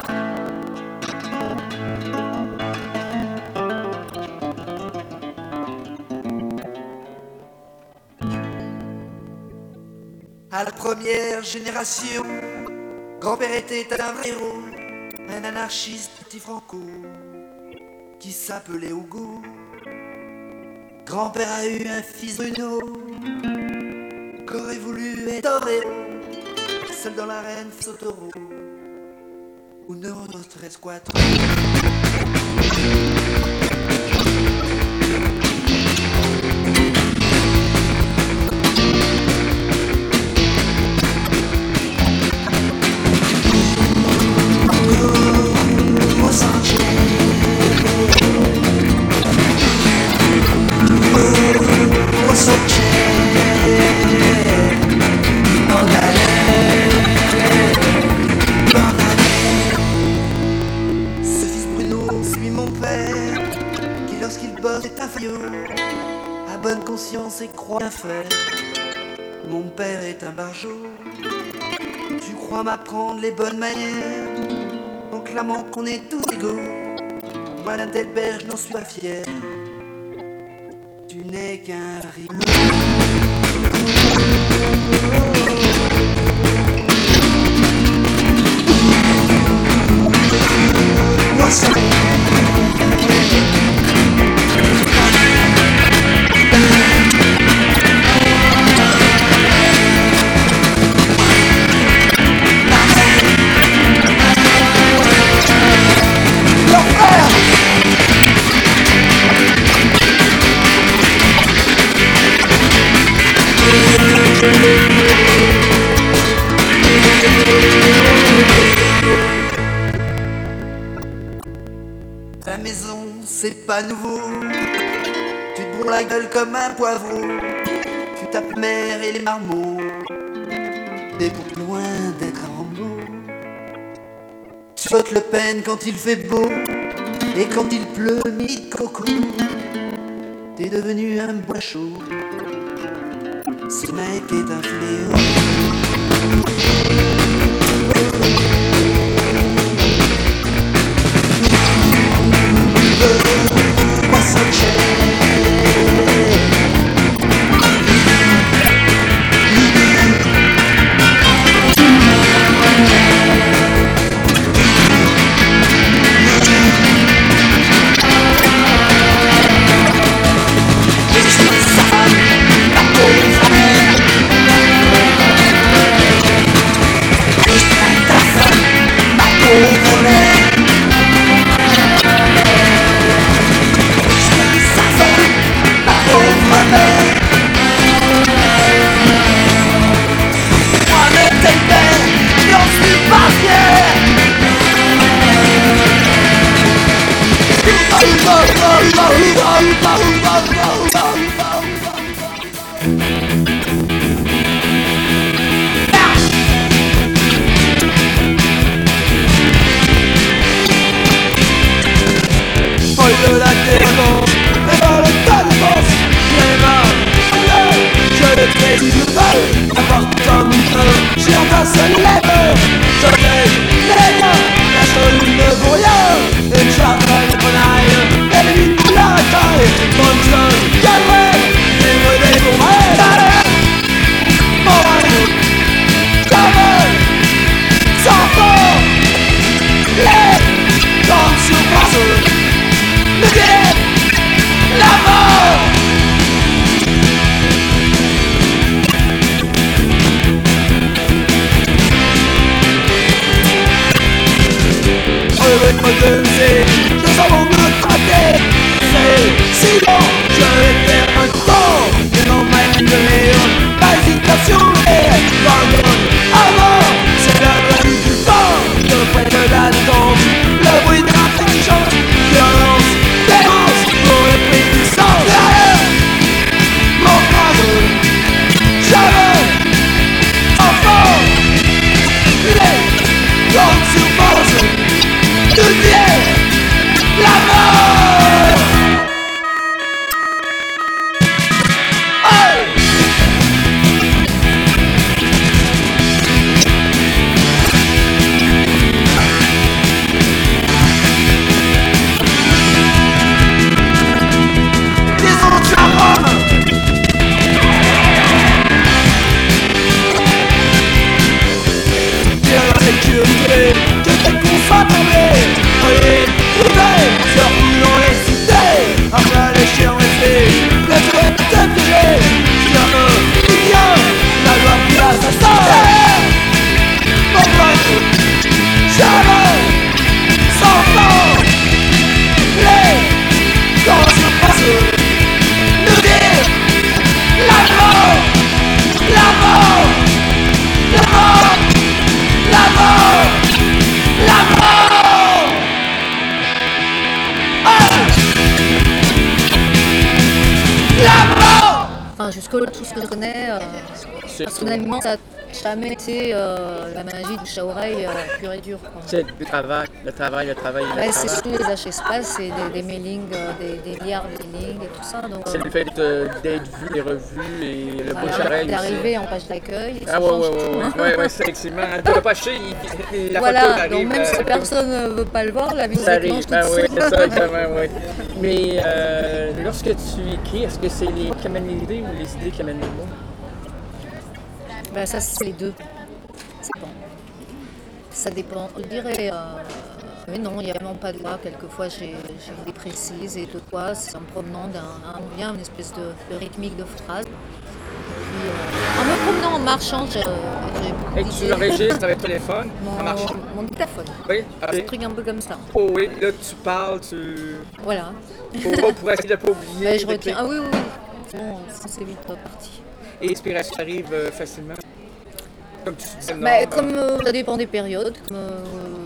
À la première génération, grand-père était un vrai héros, un anarchiste petit franco, qui s'appelait Hugo. Grand-père a eu un fils Bruno, qu'aurait voulu être torero, seul dans l'arène Sotoro, ou numéro treize quatre. Ce fils Bruno suit mon père, qui lorsqu'il bosse est un faillot, a bonne conscience et croit bien faire. Mon père est un barjot. Tu crois m'apprendre les bonnes manières en clamant qu'on est tous égaux. Moi d'un tel père je n'en suis pas fier. Tu n'es qu'un rigolo. Moi ça la maison, c'est pas nouveau. Tu te bourres la gueule comme un poivreau. Tu tapes mère et les marmots. Des boucles loin d'être un Rambo. Tu votes Le Pen quand il fait beau. Et quand il pleut, mille coco. T'es devenu un bois chaud. Ce mec est un fléau. Enfin, jusque-là, tout ce que je connais, euh, C'est personnellement, ça n'a jamais été euh, la magie du chat-oreille euh, pur et dur. quoi. C'est le travail, le travail, le travail, le Ouais, c'est travail. surtout les H espaces, c'est des, des mailings, euh, des, des milliards de mailings et tout ça. Donc, C'est le fait de- d'être vu et revu et le bouche à oreille aussi. d'arriver en page d'accueil, ça Ah ouais, change ouais, tout. ouais, hein. ouais, ouais, ouais, c'est effectivement. Le pas il, il- la Voilà, photo donc arrive. même si euh, personne ne veut pas le voir, la musique Ça mange arrive, toute ben oui, seule. c'est ça, exactement, oui. Mais euh, lorsque tu écris, est-ce que c'est les mots qui amènent les idées ou les idées qui amènent les mots? Ben, ça, c'est les deux. Ça dépend. Ça dépend. Je dirais. Euh... Mais non, il n'y a vraiment pas de loi. Quelquefois, j'ai j'ai des précises et d'autres fois, c'est en me promenant d'un un bien une espèce de, de rythmique de phrase. Puis, euh, en me promenant, en marchant, j'ai j'ai beaucoup Et tu d'idées. l'enregistres avec le téléphone en mon, marchant? mon dictaphone. Oui, Un ok. truc un peu comme ça. Oh oui, là tu parles, tu. Voilà. Pour, pour essayer de ne pas oublier. Ben, je d'écrire. retiens. Ah oui, oui, oui. C'est bon, ça, c'est vite reparti. Et l'inspiration arrive euh, facilement. Comme tu disais, non. Ben, comme euh, ça dépend des périodes. Comme, euh,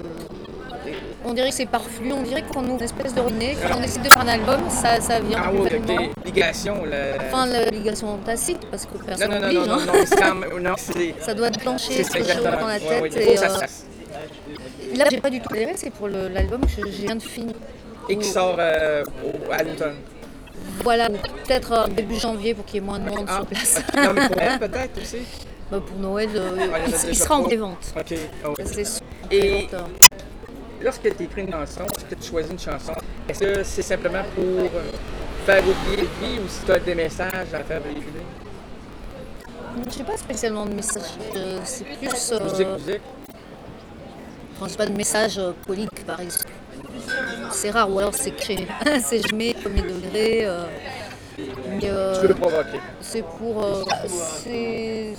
on dirait que c'est par flux, on dirait qu'on ouvre une espèce de robinet. Quand on décide de faire un album, ça, ça vient Ah plus oui, facilement. ok. Ligation, la. Enfin, l'obligation tacite, parce que Non, personne non, non, n'oblige. non, non, hein. non, c'est quand même. Non, c'est. Ça doit déclencher C'est quelque chose exactement. dans la Ouais, ouais, tête. il faut et, que ça euh, se fasse. là, j'ai pas du tout toléré, c'est pour le- l'album que je viens de finir. Et qui sort euh, au- à l'automne. Voilà, ou peut-être euh, début janvier pour qu'il y ait moins de monde Ah, sur place. ok. Non, mais pour elle, peut-être aussi. Bah, pour Noël, euh, Ouais, il y en a il, déjà il sera en pas. prévente. Ok. Ah ouais. Ça, c'est sûr. En Et- prévente, euh. Lorsque tu écris une chanson, est-ce que tu choisis une chanson, est-ce que c'est simplement pour euh, faire oublier le vie ou si tu as des messages à faire véhiculer? Je n'ai pas spécialement de message. euh, C'est plus. euh, Musique, musique. Enfin, c'est pas de message euh, politique, par exemple. C'est rare, ou alors c'est que c'est jamais premier degré. euh, mais, euh, Tu veux le provoquer. c'est pour. euh, c'est.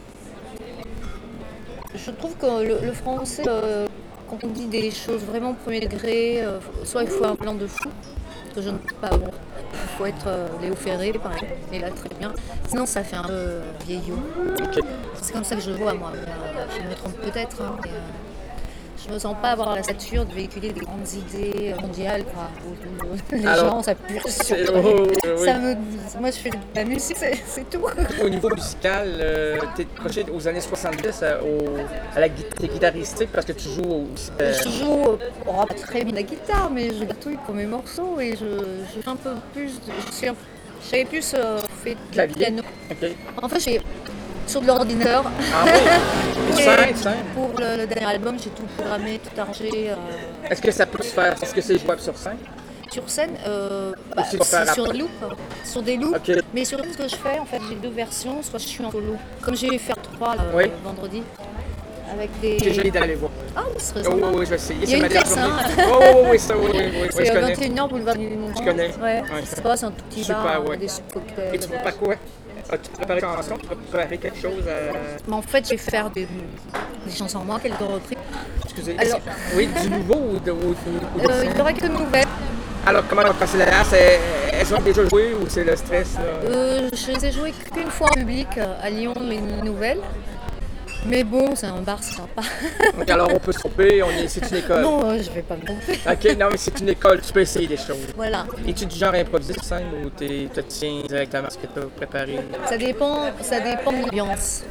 Je trouve que le, le français, euh, quand on dit des choses vraiment premier degré, euh, soit il faut un plan de fou, que je ne peux pas. Bon, il faut être euh, Léo Ferré, par exemple, et là très bien. Sinon, ça fait un peu euh, vieillot. Ok. C'est comme ça que je le vois, moi. Mais, euh, je me trompe peut-être. Hein, mais, euh, je me sens pas avoir la stature de véhiculer des grandes idées mondiales, quoi. Où- où les Alors, gens s'appuient sur c'est- ça. oh, oui, oui. Ça me, moi, je fais de la musique, c'est c'est tout. Au niveau musical, euh, tu es proche aux années soixante-dix à, au, à la gui- t'es guitaristique parce que tu joues aussi. euh, Je joue euh, oh, pas très bien la guitare, mais je gratouille pour mes morceaux et je, je fais un peu plus. De, je suis un- j'avais plus euh, fait du clavier. piano. Ok. En fait, j'ai sur de l'ordinateur. Ah oui. Tu Et scènes, scène. pour le, le dernier album, j'ai tout programmé, tout arrangé. euh, Est-ce que ça peut se faire? Est-ce que c'est jouable sur scène? Sur scène, euh, bah, Aussi pour faire c'est sur après. des loops, sur des loops. Ok. Mais sur ce que je fais, en fait, j'ai deux versions. Soit je suis en solo, comme j'ai fait trois euh, Oui. vendredi, avec des. J'ai joli d'aller voir. Ah, oui, ce serait Oh, sympa. oui, oui, je vais essayer. Il y a C'est ma une dernière caisse, hein. journée. Oh, oui, oui, ça, oui, oui, oui, oui, C'est je à connais. vingt et une heures, boulevard du Monde. Tu connais? Ouais. Ouais. C'est pas, c'est un tout petit Super, bar, ouais. des cocktails. Et tu prépares quoi? As-tu préparé une chanson? Tu as préparé quelque chose à... Mais en fait, je vais faire des, des chansons en moi, quelques reprises. Excusez. Alors- Oui, du nouveau ou de... Ou, ou- ou de- Euh, il n'y aura que de nouvelles. Alors, comment on passe la c'est elles ont déjà joué ou c'est le stress? Là? Euh, je les ai jouées qu'une fois en public euh, à Lyon, les nouvelles. Mais bon, c'est un bar, c'est sympa. Donc, alors, on peut se tromper, on est... c'est une école. Non, euh, je vais pas me tromper. Ok, non, mais c'est une école, tu peux essayer des choses. Voilà. Es-tu du genre à improviser sur scène ou tu te tiens directement à ce que tu as préparé? Ça dépend, ça dépend de l'ambiance.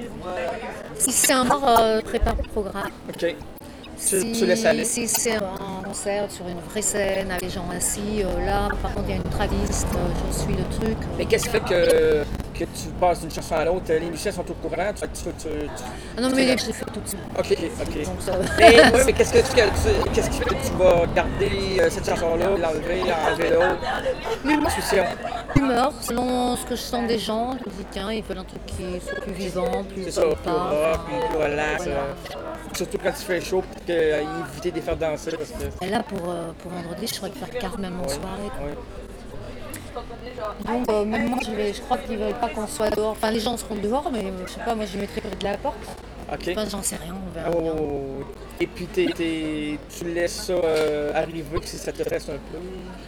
Si c'est un bar, euh, je prépare le programme. Ok. Tu, Si, tu laisses aller. si c'est un concert sur une vraie scène avec les gens assis, euh, là, par contre, il y a une tracklist, euh, je suis le truc. Mais qu'est-ce qui fait que, que tu passes d'une chanson à l'autre? Les musiciens sont au courant? Tu, tu, tu, tu- Ah non, mais je l'ai fait tout de suite. Ok, ok. Donc ça, Mais, ouais, mais qu'est-ce, que, tu- tu- qu'est-ce qui fait que tu vas garder euh, cette chanson-là, l'enlever, enlever l'autre? L'intuition. l'humeur, selon ce que je sens des gens, je me dis, tiens, ils veulent un truc qui soit plus vivant, plus C'est ça, plus sympa. rock, plus, plus relax. Voilà. euh, surtout quand il fait chaud, pour que, euh, éviter de les faire danser. Parce que, Et là, pour, euh, pour vendredi, je pourrais faire Carmen en soirée. quoi. ouais. Donc, euh, même moi, je, vais, je crois qu'ils veulent pas qu'on soit dehors. Enfin, les gens seront dehors, mais euh, je sais pas, moi, je les mettrai près de la porte. Ok. Enfin, j'en sais rien, on verra Oh, bien. oh, oh. Et puis t'es, t'es- tu laisses ça euh, arriver si ça te reste un peu.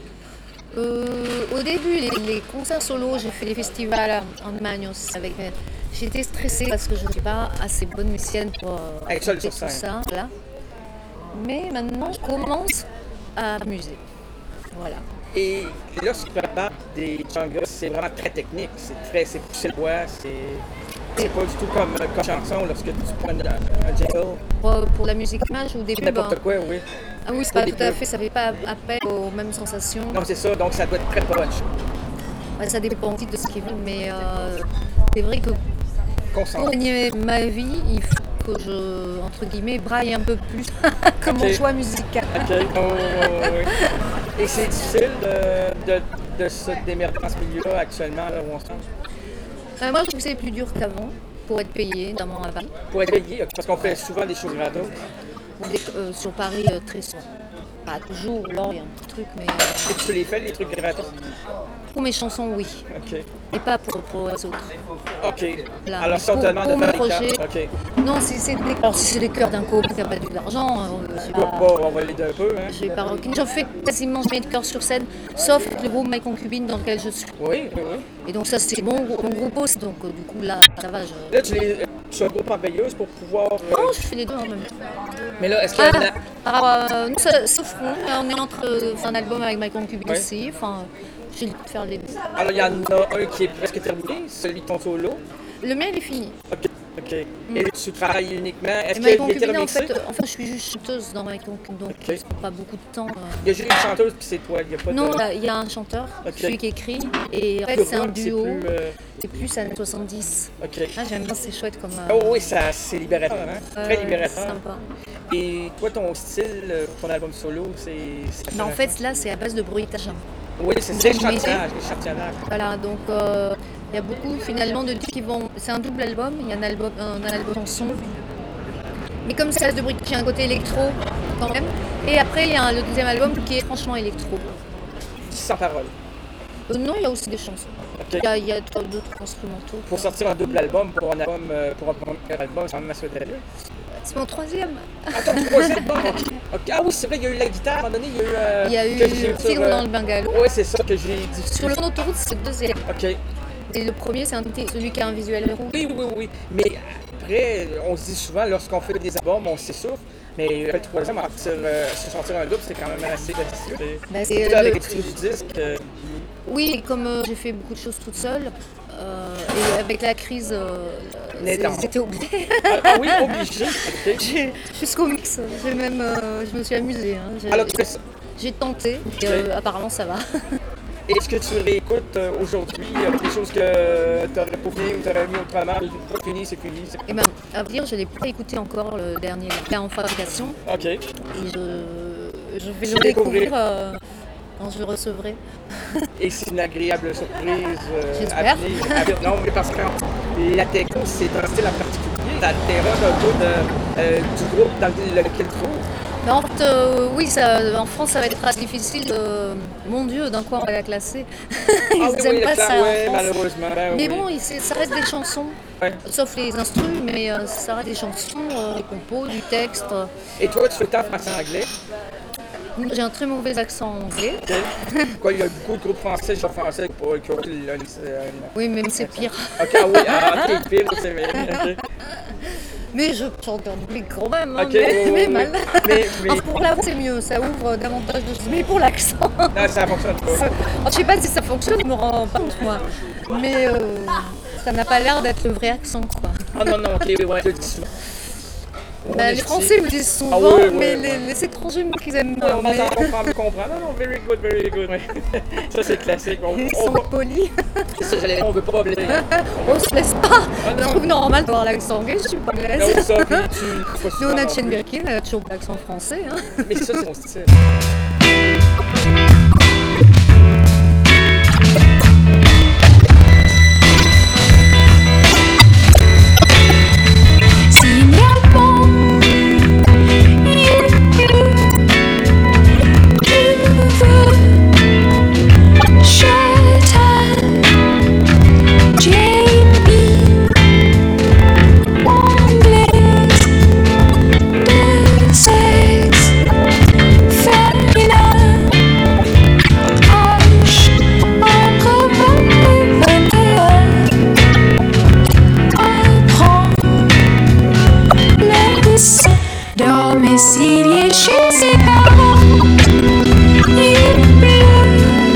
Euh, au début, les, les concerts solo, j'ai fait des festivals en Allemagne aussi. Avec, euh, j'étais stressée parce que je ne suis pas assez bonne musicienne pour euh, Être seule faire sur tout scène. ça. Voilà. Mais maintenant, je commence à m'amuser. Voilà. Et lorsque tu prépares des jungles, c'est vraiment très technique. C'est très, c'est poussé le bois, c'est, c'est pas du tout comme, comme chanson lorsque tu prends un, un jingle. Pour, pour la musique image ou des pubs. N'importe hein. quoi, oui. Ah oui, c'est pas tout à fait, ça fait pas appel aux mêmes sensations. Non, c'est ça, donc ça doit être très punch. Ouais, ça dépend aussi de ce qu'ils veulent, mais euh, c'est vrai que Concentre. pour gagner ma vie, il faut que je, entre guillemets, braille un peu plus comme Ok. mon choix musical. OK. Oh, oh, oh, oui. Et c'est difficile de, de, de se démerder dans ce milieu-là actuellement, là où on se trouve? Euh, moi, je trouve que c'est plus dur qu'avant pour être payé, notamment à Paris. Pour être payé, ok, parce qu'on fait souvent des choses gratos. Des- euh, sur Paris, euh, très souvent. Pas toujours, là, il y a un petit truc, mais euh, Et tu les fais, les trucs gratos? pour mes chansons, oui. OK. Et pas pour, pour les autres. OK. Là, Alors, si on pour- te demande pour de mon faire des projet. cartes, OK. Non, si c'est des, alors, si c'est des chœurs d'un couple qui n'a pas du d'argent, euh, je Pourquoi pas, pas, on va l'aider un peu, hein? j'ai pas requis. J'en fais quasiment jamais de chœurs sur scène, sauf le groupe My Concubine dans lequel je suis. Oui, oui, oui. Et donc ça, c'est mon, mon groupe aussi, donc euh, du coup, là, ça va. Je... Là, tu, les, tu as un groupe en veilleuse pour pouvoir... euh, Oh, je fais les deux en même temps. Mais là, est-ce qu'il y a Ah, une- alors, euh, nous, ça, sauf qu'on on est entre euh, faire un album avec My Concubine Ouais. aussi, enfin, j'ai le temps de faire les deux. Alors, il y en a un qui est presque terminé, celui de ton solo. Le mien, il est fini. OK, OK. Et tu travailles uniquement... Est-ce Et qu'il My est Concubine, en remixé? fait, euh, en fait, je suis juste chanteuse dans My Concubine, donc Ok. ça prend pas beaucoup de temps. euh. Il y a juste une chanteuse, puis c'est toi. Il n'y a pas Non, de... là, il y a un chanteur, Ok. celui qui écrit, et en fait, Plus c'est un rock, duo, plus, euh, c'est plus années soixante-dix. OK. Ah, j'aime bien, c'est chouette comme... euh, Oh oui, ça, c'est libérateur, hein? ouais, Très ouais, libérateur. c'est sympa. Et toi, ton style, euh, ton album solo, c'est... c'est Mais en fait, là, c'est à base de bruitage. Oui, c'est c'est des une chantillages, des chantillages. Voilà, donc euh, il y a beaucoup finalement de trucs qui vont. C'est un double album, il y a un album, un, un album en son. Mais comme c'est de bruit, il y a un côté électro quand même. Et après, il y a un- le deuxième album qui est franchement électro. Sans parole. Euh, non, il y a aussi des chansons. OK. Il y a, il y a trois- d'autres instrumentaux. Pour sortir un double album, pour un album, euh, pour un premier album, c'est quand même assez sérieux. C'est mon troisième. Attends, troisième album, OK. OK. Ah oui, c'est vrai, il y a eu la guitare, à un moment donné, il y a eu... euh, Il y a eu que j'ai sur, Tigre euh, dans le Bungalow. Oui, c'est ça que j'ai dit. Sur le autoroute, c'est le deuxième. OK. Et le premier, c'est un- celui qui a un visuel rouge. Oui, oui, oui. Mais après, on se dit souvent, lorsqu'on fait des albums, on s'essouffle. Mais le troisième, sortir, euh, se sortir un double, c'est quand même assez délicieux. Bah, c'est C'est le- avec les trucs du disque. euh, Oui, comme euh, j'ai fait beaucoup de choses toute seule, euh, et avec la crise, euh, N'étant. c'est- c'était obligé. Ah, ah oui, obligé. OK. J'ai- Jusqu'au mix, j'ai même, euh, je me suis amusée. hein. J'ai- Alors, tu fais ça. J'ai tenté, et, euh, apparemment ça va. Est-ce que tu réécoutes euh, aujourd'hui euh, des choses que tu aurais pas fini ou tu aurais mis autrement? C'est fini, c'est fini. c'est- Et ben, à vrai dire, je l'ai pas écouté encore le dernier, là, en fabrication, OK. et je, je vais Tu le découvrir. découvrir euh, quand je le recevrai. Et c'est une agréable surprise. euh, J'espère. à venir. À venir. Non, mais parce que la techno, c'est un style en particulier. Ça déroge un peu de, euh, du groupe dans lequel tu trouves. Mais en fait, euh, oui, ça, en France, ça va être assez difficile. euh, mon Dieu, d'un quoi on va la classer. Ils Ah oui, n'aiment oui, pas le ça plan, en ouais, France. malheureusement. ben Mais oui. bon, il- c'est- ça reste des chansons, Ouais. sauf les instrus, mais euh, ça reste des chansons, euh, des compos, du texte. Et toi, tu fais tant français anglais? J'ai un très mauvais accent anglais. OK. Quoi, il y a beaucoup de groupes français, genre français, qui ont qui ont le- le- le- Oui, même c'est pire. OK, ah oui, ah, OK, pire, c'est vrai. OK. Mais je chante en anglais quand même, hein, Ok, mais, oui, mais oui, mal. Mais, mais Alors, pour la voix, c'est mieux, ça ouvre davantage de choses. Mais pour l'accent, non, ça fonctionne pas. ça- alors, je sais pas si ça fonctionne, je me rends pas compte moi. Mais euh, ça n'a pas l'air d'être le vrai accent, quoi. Ah non, non, OK, oui, ouais, je le dis souvent. On Bah, est les ici. Français me disent souvent, Ah oui, oui, mais oui. les, les étrangers, moi, qu'ils aiment Ouais, bien. on mais entend comprendre, comprendre. Non, non, very good, very good. ouais. Ça, c'est classique. On, Ils on, sont va- polis. c'est ça, j'allais dire, on veut pas blesser. On se laisse pas. Ah, Je non. trouve normal d'avoir l'accent anglais, je suis pas Non, anglaise. ça, puis tu... faut Nous, on a souvent Chen non plus. Birkin, elle a toujours l'accent français. Hein. Mais ça, c'est mon style. Signalement, il pleut, tu veux, je t'aime, Jamie, anglaise, de sexe féminin, âge entre vingt et vingt et un, apprends. Laisse domicilié chez ses parents. Il pleut,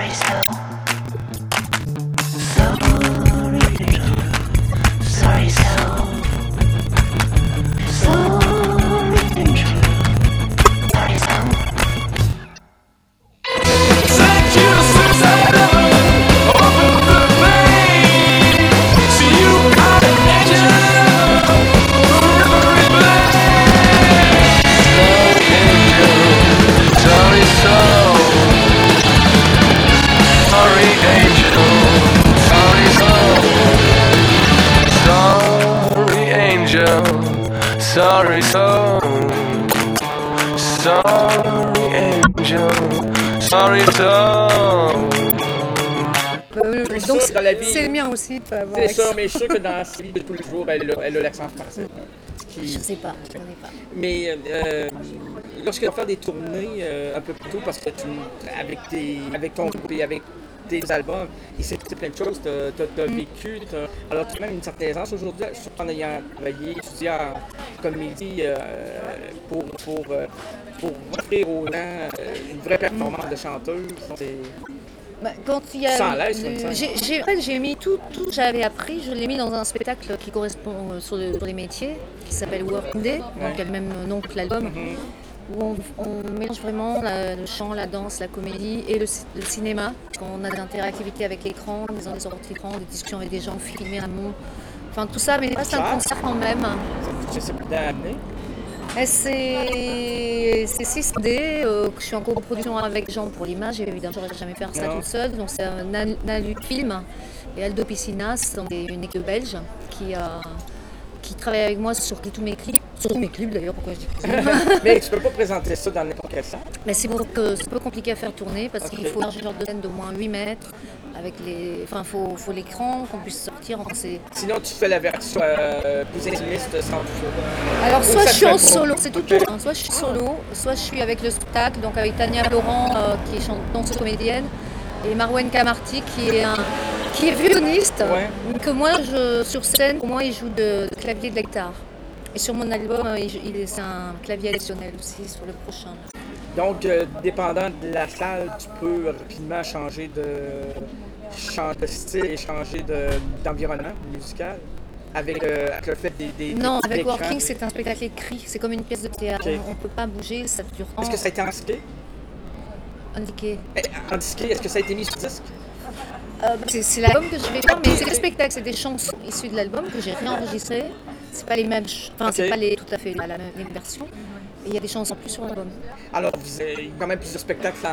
Sorry, so. Sorry, angel. Sorry, so. Sorry, angel. Sorry, so. Thank you, Susanna. Open the vein. See you are an angel. Sorry, so. Sorry, angel. Sorry, so. Sorry, angel. Sorry, so. Sorry, angel. Sorry, so. Euh, C'est donc, sûr, dans la vie- c'est le mien aussi. de pas avoir C'est accès. sûr, mais je suis sûr que dans sa vie de tous les jours, elle, a- elle a l'accent français. Ce qui- Je sais pas, je connais pas. Mais euh, lorsque tu vas faire des tournées euh, un peu plus tôt, parce que tu, avec, tes, avec ton groupe et avec tes albums, il s'est passé plein de choses, tu as vécu, t'as- alors tu as même une certaine aisance aujourd'hui, surtout en ayant travaillé, étudié en comédie euh, pour, pour, euh, pour offrir aux gens euh, une vraie performance de chanteuse. C'est- Bah, quand il y a, Sans l'aise, le- comme ça. j'ai, j'ai, en fait, j'ai mis tout, tout ce que j'avais appris, je l'ai mis dans un spectacle qui correspond euh, sur, le- sur les métiers, qui s'appelle Working Day, donc qui a le même nom que l'album, où on, on mélange vraiment la- le chant, la danse, la comédie et le, ci- le cinéma. Quand on a de l'interactivité avec l'écran, des des sorties d'écran, des discussions avec des gens filmés à amont, enfin tout ça, mais c'est un concert quand même. Je sais pas d'amener. Et c'est c'est six D, euh, que je suis en coproduction avec Jean pour l'image, et évidemment, je n'aurais jamais faire ça Non. toute seule. Donc c'est un Nal- Nalu Film et Aldo Piscinas, donc c'est une équipe belge qui, a, qui travaille avec moi sur tous mes clips. Sur tous mes clips d'ailleurs, pourquoi je dis clips. Mais tu peux pas présenter ça dans n'importe quel sens. Mais c'est pour que c'est un peu compliqué à faire tourner parce qu'il Ok. faut un genre de scène d'au moins huit mètres. Avec les... Enfin, il faut, faut l'écran, qu'on puisse sortir. Enfin, c'est... Sinon, tu fais la version euh, plus intimiste sans feu. Alors, Ou soit ça je suis te en fait pas. solo, c'est tout le temps. Soit je suis solo, soit je suis avec le spectacle, donc avec Tania Laurent, euh, qui est chante- danseuse comédienne, et Marwan Kamarti, qui est un qui est violoniste. Ouais. Que moi, je, sur scène, pour moi, il joue de, de clavier de la guitare. Et sur mon album, euh, il, joue- il est, c'est un clavier additionnel aussi sur le prochain. Donc, euh, dépendant de la salle, tu peux rapidement changer de, changer de style et changer de, d'environnement musical avec, euh, avec le fait des, des Non, des avec écrans. Working, c'est un spectacle écrit. C'est comme une pièce de théâtre. Ok. On ne peut pas bouger, ça dure. Est-ce que ça a été indiqué? Indiqué. Eh, Indiqué, est-ce que ça a été mis sur disque? Euh, c'est, c'est l'album que je vais faire, mais c'est des spectacles, c'est des chansons issues de l'album que j'ai réenregistrées. C'est pas les mêmes, ch- enfin Ok. c'est pas les, tout à fait la, la même les mêmes versions. Et il y a des chansons en plus sur l'album. Alors, vous avez il y a quand même plusieurs spectacles en,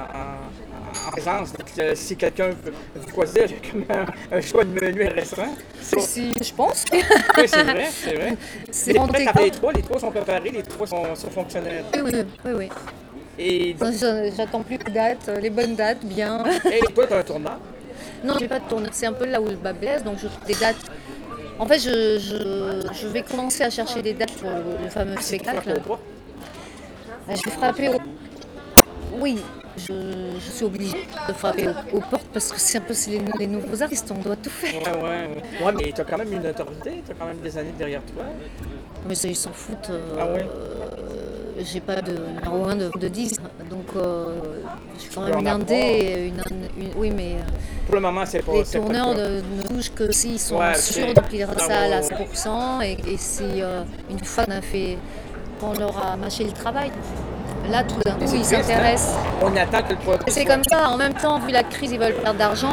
en, en présence. Donc, euh, si quelqu'un veut, veut choisir, il y a comme un, un choix de menu restreint. C'est Si, je pense. Oui, c'est vrai, c'est vrai. C'est Mais bon, après, t'es t'as con. les trois, les trois sont préparés, les trois sont, sont fonctionnels. Oui, oui, oui, oui. Et, Non, je- J'attends plus de dates, euh, les bonnes dates, bien. et toi, t'as un tournant. Non, j'ai pas de tournée. C'est un peu là où le bas blesse, donc je trouve des dates. En fait, je, je, je vais commencer à chercher des dates pour le, le fameux spectacle. Frappe au bras. Euh, Je vais frapper au... Oui, je, je suis obligée de frapper aux, aux portes parce que c'est un peu c'est les, les nouveaux artistes, on doit tout faire. Ouais, ouais, ouais. Ouais, mais t'as quand même une autorité, t'as quand même des années derrière toi. Mais ça, ils s'en foutent. euh, Ah ouais? euh, j'ai pas de numéro un de, de dix, donc euh, je suis quand peux même en blindée. et Une, une- oui, mais euh, Pour le moment, c'est pas. les c'est pas le tourneurs cas. ne, ne bougent que s'ils sont Ouais, sûrs ok. de remplir la Ah, salle ouais, à ouais. cent pour cent et, et si euh, une fois qu'on a fait, qu'on leur a mâché le travail, là tout d'un coup C'est ils triste, hein? s'intéressent. On attend que le produit. Et c'est soit- comme ça, en même temps, vu la crise, ils veulent perdre d'argent.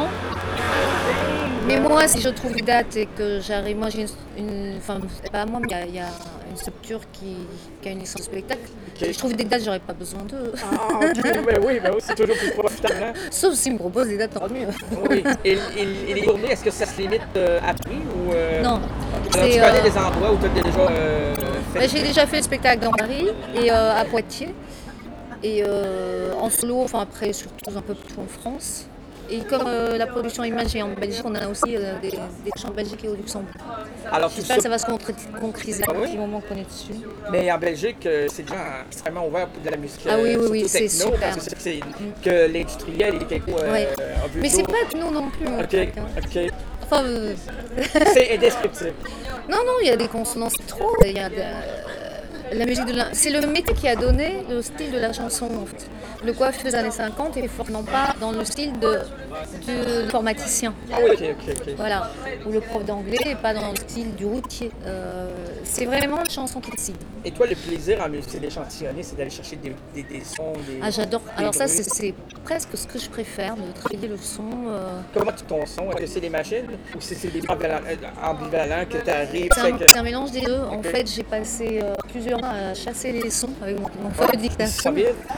Mais moi, si je trouve une date et que j'arrive, moi j'ai une, une- enfin, c'est pas moi, mais il y a- il y, a une structure qui, qui a une licence spectacle. Si je trouve des dates, j'aurais pas besoin d'eux. Ah, ok, ben oui, ben oui, c'est toujours plus profitable. Hein? Sauf s'ils me proposent des dates, tant mieux. Oui. Et, et- et les tournées, est-ce que ça se limite euh, à Paris ou. euh, Non. Alors, tu C'est, connais euh, des endroits où tu as déjà euh, fait. Ben, j'ai déjà fait le spectacle dans Paris et euh, à Poitiers. Et euh, en solo, enfin après, surtout un peu partout en France. Et comme euh, la production Image est en Belgique, on a aussi euh, des, des chants en Belgique et au Luxembourg. Alors, tout J'espère que ça. ça va se concré- concrétiser Ah à oui? petit moment qu'on est dessus. Mais en Belgique, euh, c'est déjà extrêmement ouvert pour de la musique. Ah oui, euh, oui, oui, surtout c'est techno, super. parce que c'est que l'industriel et les techno euh, Ouais. a vu Mais le c'est jour. pas de nous non plus. mon Ok, truc, hein. ok. Enfin, euh, C'est indescriptible. non, non, il y a des consonances trop. Il y a de- la musique de la... C'est le métier qui a donné le style de la chanson. En fait. le coiffeuse années cinquante et forcément pas dans le style de, du informaticien. Ah oui, ok, ok, ok. Voilà, ou le prof d'anglais et pas dans le style du routier. Euh, c'est vraiment une chanson qui décide. Et toi, le plaisir en musique d'échantillonner, c'est d'aller chercher des, des, des sons, des... Ah, j'adore. des Alors ça, bruits. c'est, c'est presque ce que je préfère, de travailler le son. euh. Comment tu ton son? Est-ce que c'est les machines ou c'est, c'est des ambivalents, ambivalents que tu arrives? C'est un, c'est un mélange des deux. En fait, j'ai passé euh, plusieurs mois à chasser les sons avec mon, mon fameux dictaphone.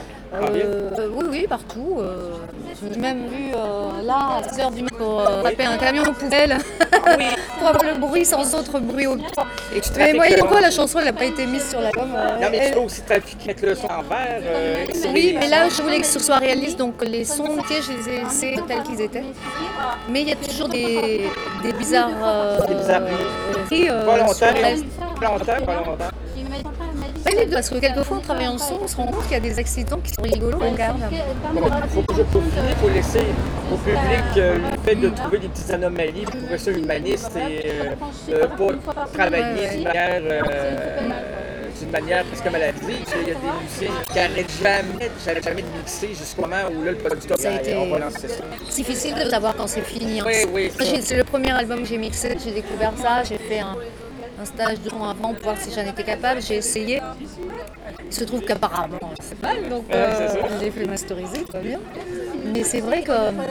Euh, euh, oui, oui, partout. Euh, j'ai même vu euh, là à six heures du matin pour euh, taper un camion aux poubelles pour avoir le bruit sans autre bruit autour. Et tu Mais moyennant trafiques, quoi, euh, la chanson elle n'a pas été mise sur l'album. Euh, Non, mais elle- tu peux aussi trafiquer, mettre le son en vert. euh, Oui, mais là je voulais que ce soit réaliste, donc les sons entiers, je les ai laissés tels qu'ils étaient. Mais il y a toujours des, des bizarres. Euh, Des bizarres prix, euh, Pas longtemps, sur le reste. pas longtemps, pas longtemps. Ouais, les deux, parce que quelquefois en travaillant le son, on se rend compte qu'il y a des accidents qui sont rigolos, on regarde. Il faut toujours peaufiner, il faut laisser au public euh, le fait de trouver des petites anomalies, pour trouver ça humaniste et euh, euh, pas travailler d'une manière, euh, d'une manière presque maladie. Il y a des musiciens qui n'arrêtent jamais, jamais, jamais de mixer jusqu'au moment où là, le producteur Ça a été on va lancer ça. difficile de savoir quand c'est fini. hein. Oui, oui, Moi, ça. j'ai- c'est le premier album que j'ai mixé, j'ai découvert ça, j'ai fait un, un stage de son avant pour voir si j'en étais capable, j'ai essayé. Il se trouve qu'apparemment c'est mal, donc Ouais, euh, c'est ça. j'ai fait masteriser, tout va bien. Mais c'est vrai que euh,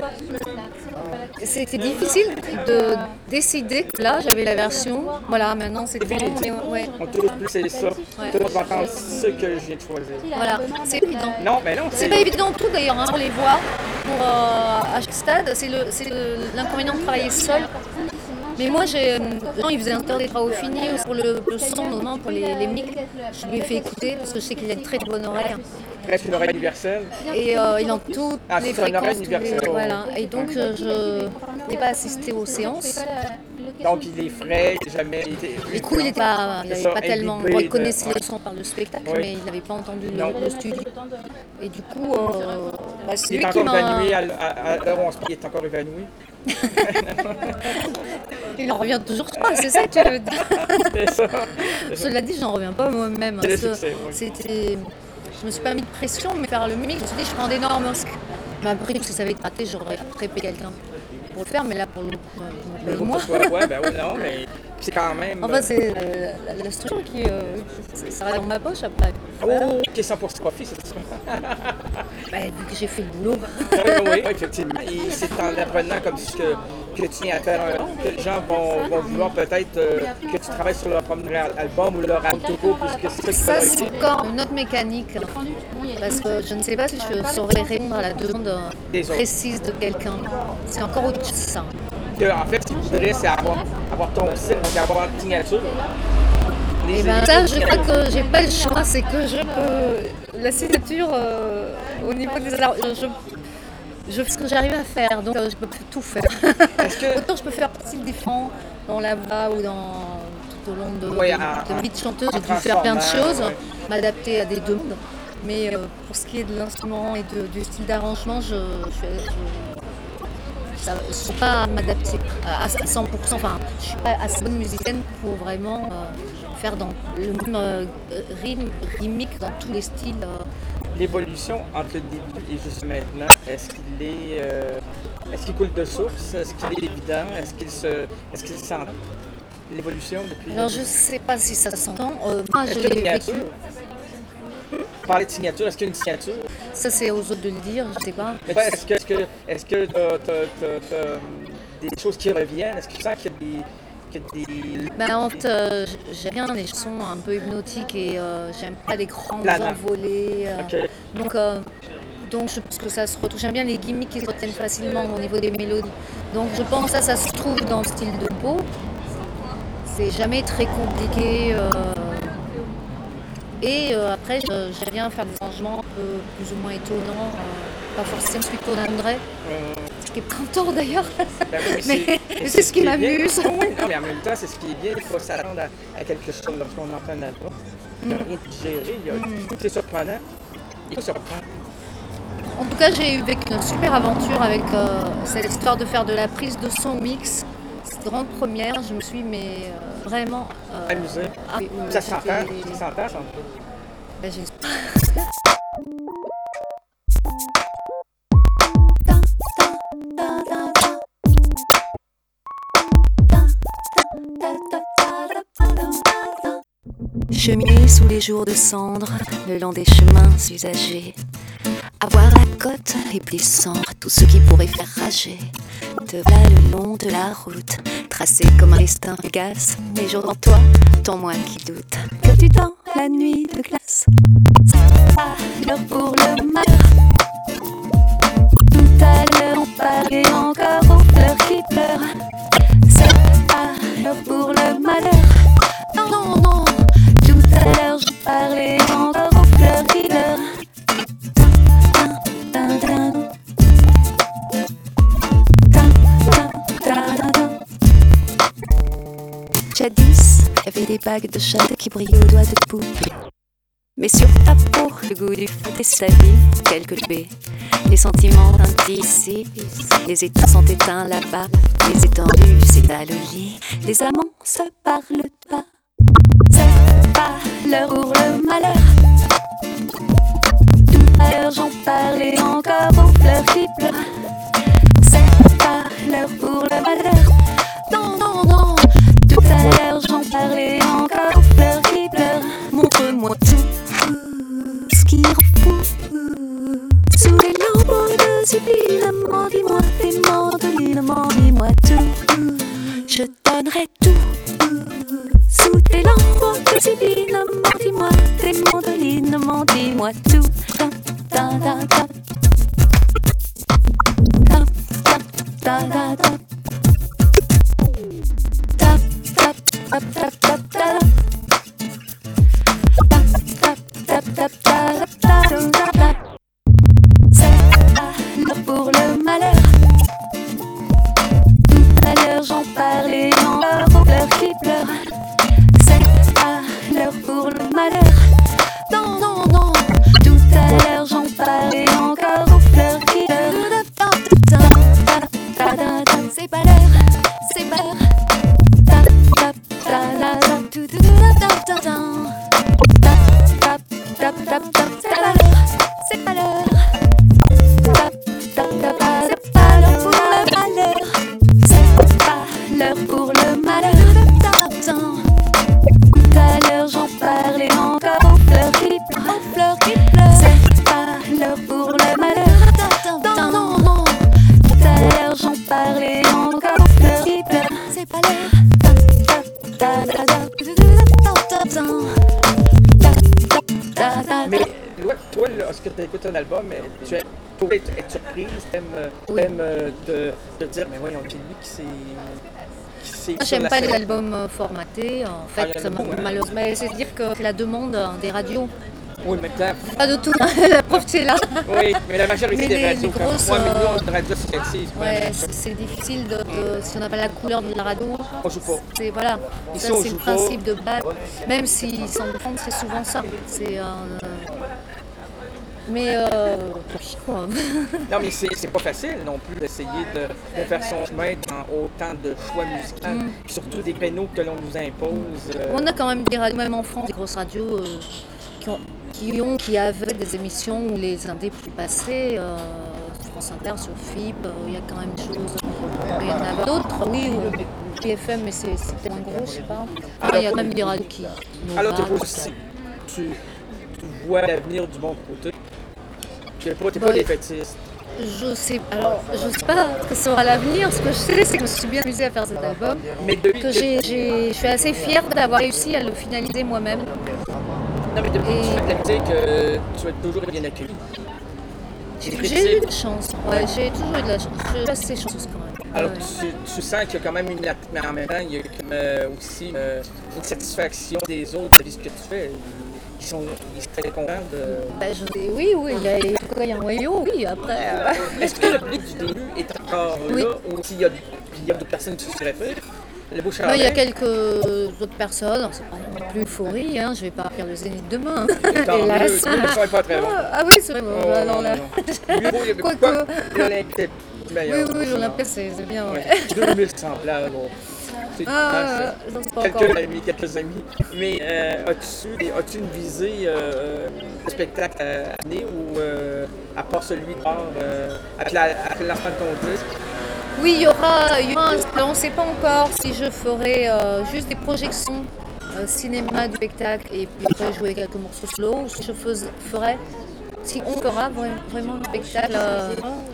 c'était difficile de décider que là j'avais la version, voilà, maintenant c'est bon, mais ouais. On trouve plus c'est ça. Ouais. Tout le monde va entendre ce que j'ai choisi. Voilà, c'est évident. Non, mais non, C'est pas évident tout d'ailleurs, hein, pour les voix, pour euh, à chaque stade, c'est, le, c'est le, l'inconvénient de travailler seul. Mais moi, j'ai, non, il faisait encore des travaux finis pour le, le son, notamment pour les, les mics. Je lui ai fait écouter parce que je sais qu'il a une très bonne oreille. Presque une oreille universelle. Et euh, il entend toutes Ah, les c'est une oreille fréquences. tous les- universelle. voilà. Et donc, euh, je n'ai pas assisté aux séances. Donc il est frais, il n'a jamais été. Du coup, il n'était pas, il C'est avait ça, pas tellement. imbibé Bon, il de- connaissait ouais. le son par le spectacle, Oui. mais il n'avait pas entendu Non. le, le studio. Et du coup, euh, bah, c'est Il lui est qui encore m'a. évanoui, à, à, à l'heure où on se parle, il est encore évanoui. Il en revient toujours pas, c'est ça que tu veux dire. C'est ça. Cela dit, j'en reviens pas moi-même. C'est le parce que succès, oui. C'était... Je me suis pas mis de pression, mais faire le mix, je me suis dit, je prends d'énormes risques. Mais après, si ça avait été raté, j'aurais après payé quelqu'un pour le faire, mais là, pour le coup, Mais euh, faut moi. que ce soit- Ouais, ben oui, non, mais c'est quand même. Enfin, c'est euh, la, la structure qui. Euh, c'est- ça va dans ma poche après. Voilà. Oh, qui est cent pour cent profit, c'est ça. Bah, vu que j'ai fait le boulot. Oui, oui, effectivement. Et c'est en apprenant comme ce que, que tu tiens à faire un nom que les gens vont, vont vouloir peut-être euh, que tu travailles sur leur premier album ou leur album, puisque c'est ça Ça, qui c'est encore une autre mécanique. Parce que je ne sais pas si je saurais répondre à la demande Des autres. précise de quelqu'un. C'est encore autre chose, ça. que, en fait, ce qu'il voudrait, c'est avoir, avoir ton style, donc avoir une signature. Les Et ben élites, ça, les je crois que j'ai pas le choix, c'est que je peux. La signature euh, au niveau des. Alors, je, je fais ce que j'arrive à faire, donc euh, je peux tout faire. Autant je peux faire style différent dans la voix ou dans tout au long de, Ouais, de, à- de ma vie de chanteuse, en j'ai dû faire plein de transformant, choses, ouais. m'adapter à des demandes. Mais euh, pour ce qui est de l'instrument et de- du style d'arrangement, je, je, je- ça- je ne suis pas à m'adapter à, à cent pour cent. Enfin, je ne suis pas assez bonne musicienne pour vraiment euh, faire dans le même euh, rythme, rythmique dans tous les styles. euh. L'évolution entre le début et juste maintenant, est-ce qu'il est, euh, est-ce qu'il coule de source? Est-ce qu'il est évident? Est-ce qu'il se, est-ce qu'il sent l'évolution depuis? Alors, je ne sais pas si ça s'entend. Euh, moi, Est-ce je qu'il y a l'ai une signature? vécu. Parler de signature, est-ce qu'il y a une signature? Ça, c'est aux autres de le dire, je ne sais pas. Mais ouais, est-ce que, est-ce que, est-ce que t'as, t'as, t'as, t'as des choses qui reviennent? Est-ce que tu sens qu'il y a des, qu'il y a des... Ben, en fait, euh, j'aime bien les chansons un peu hypnotiques et euh, j'aime pas les grandes Planant. envolées. euh. Ok. Donc, euh, donc, je pense que ça se retrouve. J'aime bien les gimmicks qui se retiennent facilement au niveau des mélodies. Donc, je pense que ça, ça se trouve dans le style de Beau. C'est jamais très compliqué. euh. Et euh, après, je- j'aime bien faire des arrangements un peu plus ou moins étonnants. euh, Pas forcément celui qu'on aimerait. Ce qui est printemps d'ailleurs. Ben oui, mais c'est- mais c'est ce qui est bien. m'amuse. Oui, non, mais en même temps, c'est ce qui est bien. Il faut s'attendre à, à quelque chose lorsqu'on entend un album. Il n'y a rien de digéré. il y a- Mm. C'est surprenant. Il faut surprendre. En tout cas, j'ai eu vécu une super aventure avec euh, cette histoire de faire de la prise de son mix. Cette grande première, je me suis mais euh, vraiment euh, Amusé. ah, oui, oui, Ça j'ai s'entend. fait- Ça s'entend, ça. Ben, j'ai- cheminer sous les jours de cendre, le long des chemins usagés. Avoir la côte et descendre tout ce qui pourrait faire rager. Te voilà le long de la route, tracé comme un destin fugace. Mais j'entends toi, ton moi qui doute, que tu dors la nuit de glace. C'est pas l'heure pour le malheur. Tout à l'heure on parlait encore aux fleurs qui pleurent. C'est pas l'heure pour le malheur. Non, non, non. Tout à l'heure je parlais encore aux fleurs qui pleurent. Jadis, il y avait des bagues de jade qui brillaient aux doigts de poupée. Mais sur ta peau, le goût du foot et sa vie, quelques baies. Les sentiments indicibles, les états sont éteints là-bas. Les étendues s'étalent au lit, les amants se parlent pas. C'est pas l'heure pour le malheur. Tout à l'heure j'en parlais encore aux fleurs qui pleurent. C'est pas l'heure pour le malheur. Non, non, non. Tout à l'heure j'en parlais encore aux fleurs qui pleurent. Montre-moi tout ce qui rend fou. Sous les lambeaux de sublinement, dis-moi tes mandolinements, dis-moi tout. Je donnerai tout. Sous tes lambeaux de sublinement, dis-moi tes mandolinements, dis-moi tout. Da, da, da, da. Da, da, da, da. Tap, tap, tap, tap, tap, tap. Tap, tap, tap, tap, tap, tap, tap. C'est pas l'heure pour le malheur. Tout à l'heure j'en parlais encore aux fleurs qui pleurent. C'est pas l'heure pour le malheur. Non, non, non. Tout à l'heure j'en parlais encore aux fleurs qui pleurent. C'est pas l'heure, c'est pas l'heure. C'est pas l'heure, c'est pas l'heure pour le malheur. C'est pas l'heure pour le malheur. Tout à l'heure j'en parlais encore aux fleurs qui pleurent, aux fleurs qui pleurent. C'est pas l'heure pour le malheur. Non, non, non. Tout à l'heure j'en parlais encore aux fleurs qui pleurent. C'est pas l'heure. Mais toi, toi lorsque tu écoutes un album, tu es pour être, être surprise, tu aimes, Oui. aimes de, de dire, mais voyons, c'est lui qui s'est. qui s'est Moi, sur j'aime la pas les scène. albums formatés, en Ah, fait, il y en a beaucoup, hein. malheureusement. Mais c'est dire que c'est la demande des radios. Oui, maintenant. Pas de tout, la preuve c'est là. Oui, mais la majorité Mais des les- radios, les comme grosses, trois millions euh, de radios associatives. Ouais, c'est c'est difficile de, de- si on n'a pas la couleur de la radio. On joue pas. C'est voilà, Ici, ça on c'est joue le pas. principe de base. Même s'ils s'en défendent, c'est souvent ça. C'est euh, mais euh, quoi. Non, mais c'est c'est pas facile non plus d'essayer de, de faire son chemin dans autant de choix musicaux, Mm. et surtout des créneaux que l'on nous impose. euh, On a quand même des radios, même en France, des grosses radios euh, qui, ont, qui ont, qui avaient des émissions où les indés pouvaient passer. Euh, sur France Inter, sur F I B, euh, il y a quand même des choses. Il y en a d'autres, oui, ou P F M, mais c'est c'est moins gros, je sais pas. Ah, il y a quand même des radios qui. Alors, tu, Nova, aussi, tu, tu vois l'avenir du bon côté. Tu n'es pas, t'es pas Bah, défaitiste. Je sais, alors, je sais pas ce que sera l'avenir. Ce que je sais, c'est que je me suis bien amusée à faire cet album. Mais depuis Que j'ai, j'ai- je suis assez fière d'avoir réussi à le finaliser moi-même. Non, mais depuis Et- que tu fais de la musique, euh, tu vas être toujours bien accueilli. J'ai, critiques. j'ai eu de la chance. Ouais, j'ai toujours eu de la chance. Je suis assez chanceuse quand même. Alors, Ouais. tu, tu sens qu'il y a quand même une. Mais en même temps, il y a comme, euh, aussi euh, une satisfaction des autres de ce que tu fais. Ils sont, ils sont très contents de. Ben, je dis oui, oui, il y a, en tout cas, il y a un noyau, oui, après. euh, Est-ce que le public du début est encore Oui. là ou s'il y a, il y a d'autres personnes qui se réfèrent? Le beau ben, il y a Charlet, quelques autres personnes, alors, c'est pas non plus euphorie, hein, je vais pas faire le zénith demain, tant mieux, hélas. le son est pas très bon. Ah oui, c'est vrai, bon, Oh, alors là. non, non. Mieux vaut, il y avait Quoique. quoi? L'Olympique est Oui, meilleur. oui, j'en appelle, c'est c'est bien, ouais. deux mille sans blague, bon. C'est Ah, c'est- ça, c'est pas quelques encore. amis, quelques amis. Mais euh, as-tu, as-tu une visée euh, de spectacle à année ou euh, à part celui de bord, euh, avec la- avec l'enfant de ton disque? Oui, il y aura, il y aura un- on ne sait pas encore si je ferai euh, juste des projections euh, cinéma du spectacle et puis après jouer quelques morceaux slow, ou si je fais, ferais, si on fera vra- vraiment un spectacle. Euh,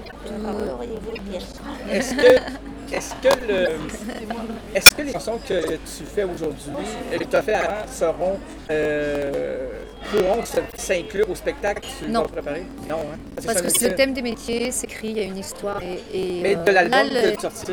tout- Est-ce que, est-ce que le, est-ce que les chansons que tu fais aujourd'hui et que tu as fait avant seront euh, pourront s- s'inclure au spectacle que tu Non. vas préparer? Non, hein? Parce ça que me c'est le dit- thème des métiers, c'est écrit, il y a une histoire. Et, et, Mais euh, de l'album là, que le- tu sortis,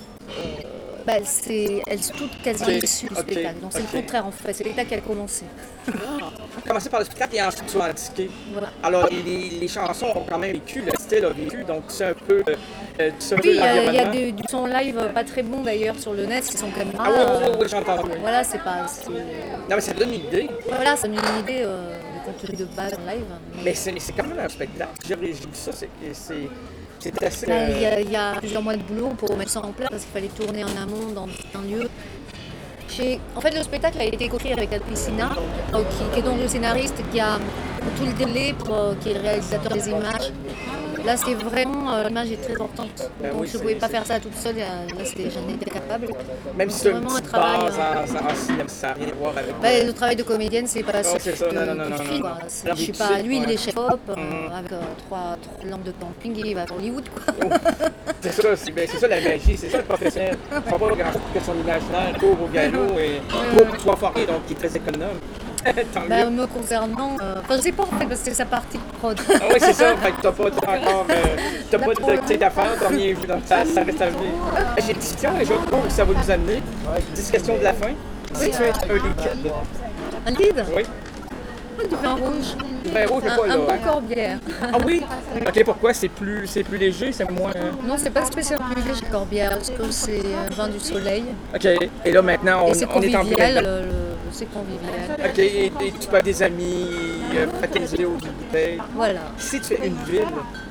bah, c'est, elles sont toutes quasiment Ok, issues du ok, spectacle. Donc c'est ok. le contraire en fait, c'est le spectacle qui a commencé. commencer par le spectacle et ensuite tu vas indiquer. Voilà. Alors, les, les chansons ont quand même vécu, le style a vécu, donc c'est un peu, euh, c'est un peu Oui, il y a, il y a l'environnement. du, du son live euh, pas très bon d'ailleurs sur le net, qui sont quand même Ah oui, oui, oui, oui, j'entends. Oui. Voilà, c'est pas. c'est- Non, mais ça donne une idée, Voilà, ça me donne une idée euh, du contenu de base en live. mais c'est, mais c'est quand même un spectacle. J'ai j'ai vu ça, c'est, c'est, c'est assez... Là, il y, euh, a, il y a plusieurs mois de boulot pour mettre ça en place parce qu'il fallait tourner en amont dans un lieu. J'ai- En fait, le spectacle a été écrit avec Alpicina, euh, qui, qui est donc le scénariste, qui a tout le délai, pour, euh, qui est le réalisateur des images. Là, c'est vraiment, euh, l'image est très importante. Ben Donc, oui, je c'est- ne pouvais pas c'est- faire ça toute seule, euh, là, c'était- j'en étais capable. Même si c'est c'est une vraiment un petite travail, base euh, en, en cinéma, ça n'a rien à voir avec... Bah, le travail de comédienne, c'est pas Non, c'est ça, que- non, non, non, que non, je suis, non, quoi. non. C'est- La Je suis routine, pas, lui, il ouais. est chef-op, euh, Mhm. avec euh, trois, trois lampes de camping, et il va à Hollywood, quoi. C'est ça, c'est, ben, c'est ça la magie, c'est ça le professionnel. Il ne faut pas grand-chose que son imaginaire court au galop et pour qu'il soit formé, donc il est très économe. Tant Bah, mieux. me concernant, euh, enfin, je sais pas en fait, parce que c'est sa partie de prod. Ah oui, c'est ça, fait que t'as pas encore, euh, t'as pas de tu sais, d'affaires, t'as rien vu, donc ça, ça reste à venir. Euh, J'ai une question et je crois que ça va nous amener. dix questions de la fin. Si tu es un liquide, Un lead, oui. du vin rouge, Du vin rouge, mais un, pas un là. bon hein. corbière. Ah oui? Ok, pourquoi? C'est plus, c'est plus léger, c'est moins... euh, Non, c'est pas spécialement léger corbière, parce que c'est un vin du soleil. Ok, et là maintenant, on, Et c'est on est en convivial, plein... le, le- c'est convivial. Ok, et, et tu peux avoir des amis, euh, fraterniser aux bouteilles. Voilà. Si tu fais une ville,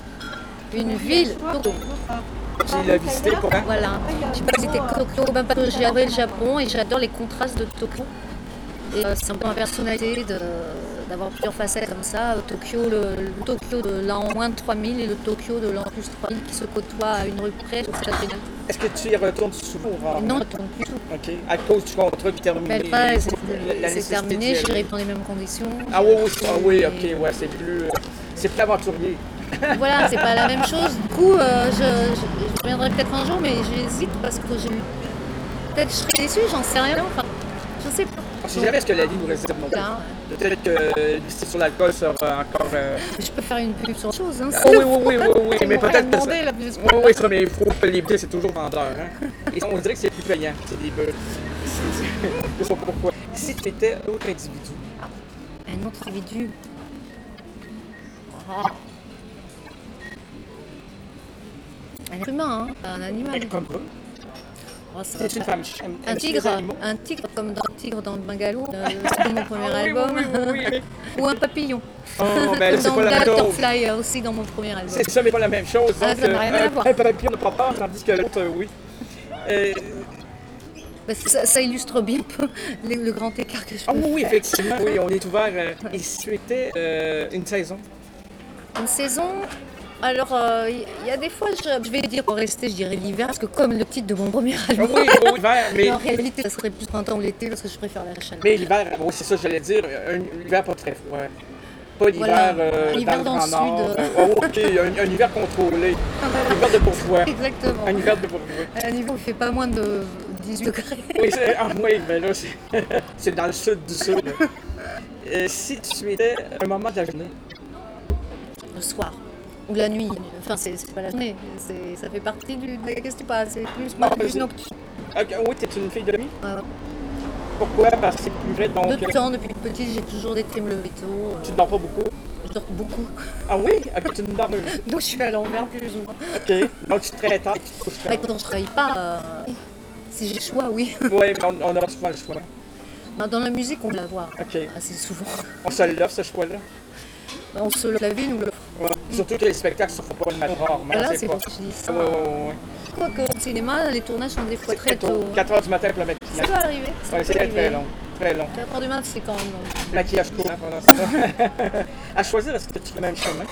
Une ville, Tokyo. tu l'as visité pour quand? Voilà. J'ai pas visité Tokyo, même pas que j'ai adoré le Japon et j'adore les contrastes de Tokyo. Et euh, c'est un peu ma personnalité de, d'avoir plusieurs facettes comme ça. Tokyo, le, le Tokyo de l'an moins de trois mille et le Tokyo de l'an plus trois mille qui se côtoient à une rue près. Je trouve ça génial. Est-ce que tu y retournes souvent? ou rarement? Non, je retourne plus tout. Ok, à cause du contrat qui est terminé. Mais pas, c'est, la- la c'est nécessité terminé, d'y aller. j'irai dans les mêmes conditions. Ah oui, oui, ah oui, Et ok, ouais, c'est plus, euh, c'est plus aventurier. Voilà, c'est pas la même chose. Du coup, euh, je, je, je reviendrai peut-être un jour, mais j'hésite parce que j'ai eu. Peut-être je serai déçue, j'en sais rien. Enfin, je sais pas. On sait jamais ce que la vie nous réserve non plus. Là, Peut-être que euh, c'est sur l'alcool sera encore... euh, je peux faire une pub sur autre chose. Hein, Ah oui, oui, oui, oui, oui, mais Ils m'ont rien peut-être que demandé, ça... là, plus- Oui, oui, ça, mais il faut que les bouteilles, c'est toujours vendeur. Hein? Et on dirait que c'est plus payant, c'est des beurs. Je sais pas pourquoi. Si tu étais un autre individu, Un autre individu. Ah. Un être humain, hein, pas un animal. comme ça, Oh, ça t'es va une pas. femme. aimes- Un aimes-tu les tigre, animaux? un tigre comme dans Tigre dans le Bungalow, euh, c'est dans mon premier Ah oui, oui, album. oui, oui, oui. Ou un papillon. Oh, ben c'est dans pas la même chose. Butterfly euh, aussi dans mon premier album. C'est ça, mais pas la même chose. Ah, Donc, ça n'a euh, rien à un- voir. Un papillon n'a pas peur, tandis que l'autre, euh, oui. Euh, Bah, ça, ça illustre bien un peu le, le grand écart que je Ah peux oui, oui, faire. effectivement, oui, on est ouvert. euh, et si tu étais euh, une saison? Une saison, alors il y, y a des fois, je, je vais dire pour rester, je dirais l'hiver, parce que comme le titre de mon premier Ah album, oui, oui, l'hiver, mais, en réalité, ça serait plus printemps ou l'été, parce que je préfère la chaleur. mais l'hiver, oui, c'est ça que j'allais dire, un l'hiver pas très froid. Pas l'hiver Voilà, euh, l'hiver dans, dans le le Grand Nord. sud. Euh, oh, ok, un, un hiver contrôlé. Un hiver de bourgeois. Exactement. Un hiver de bourgeois. À un niveau, il fait pas moins de dix-huit degrés. Oui, c'est, ah, oui, mais là, c'est, c'est dans le sud du sud. Euh, si tu étais un moment de la journée, Le soir. Ou la nuit. Enfin, c'est c'est pas la journée. c'est- Ça fait partie du, de la question pas. C'est plus, Ah, plus vas-y. nocturne. ok, oui, t'es une fille de nuit. Ouais. Pourquoi? Parce que c'est plus vrai, donc De temps, depuis petite, j'ai toujours été me lever tôt. tu ne dors pas beaucoup. Je dors beaucoup. Ah oui? Ok, tu ne dors pas. Donc je suis à l'envers plus ou moins. Ok, donc tu te très tard, tu te couches Mais tard. quand je travaille pas, euh, si j'ai le choix, oui. Oui, mais on, on aura souvent le choix. Bah, dans la musique, on peut l'avoir Ok, assez souvent. on se l'offre ce choix-là. Bah, on se lève la vie, nous le Ouais. Surtout que les spectacles se font pas le matin rarement. Voilà, c'est pas. pour ça que je dis ça. Ouais, ouais, ouais, ouais. Quoique au cinéma, les tournages sont des fois très tôt. quatre heures du matin pour le Ça maquillage. doit arriver. ça Ouais, peut c'est très, très arriver. long. Très long. quatre heures du mat, c'est quand même long. Maquillage court hein, pendant ça. À choisir, est-ce que tu fais le même chemin?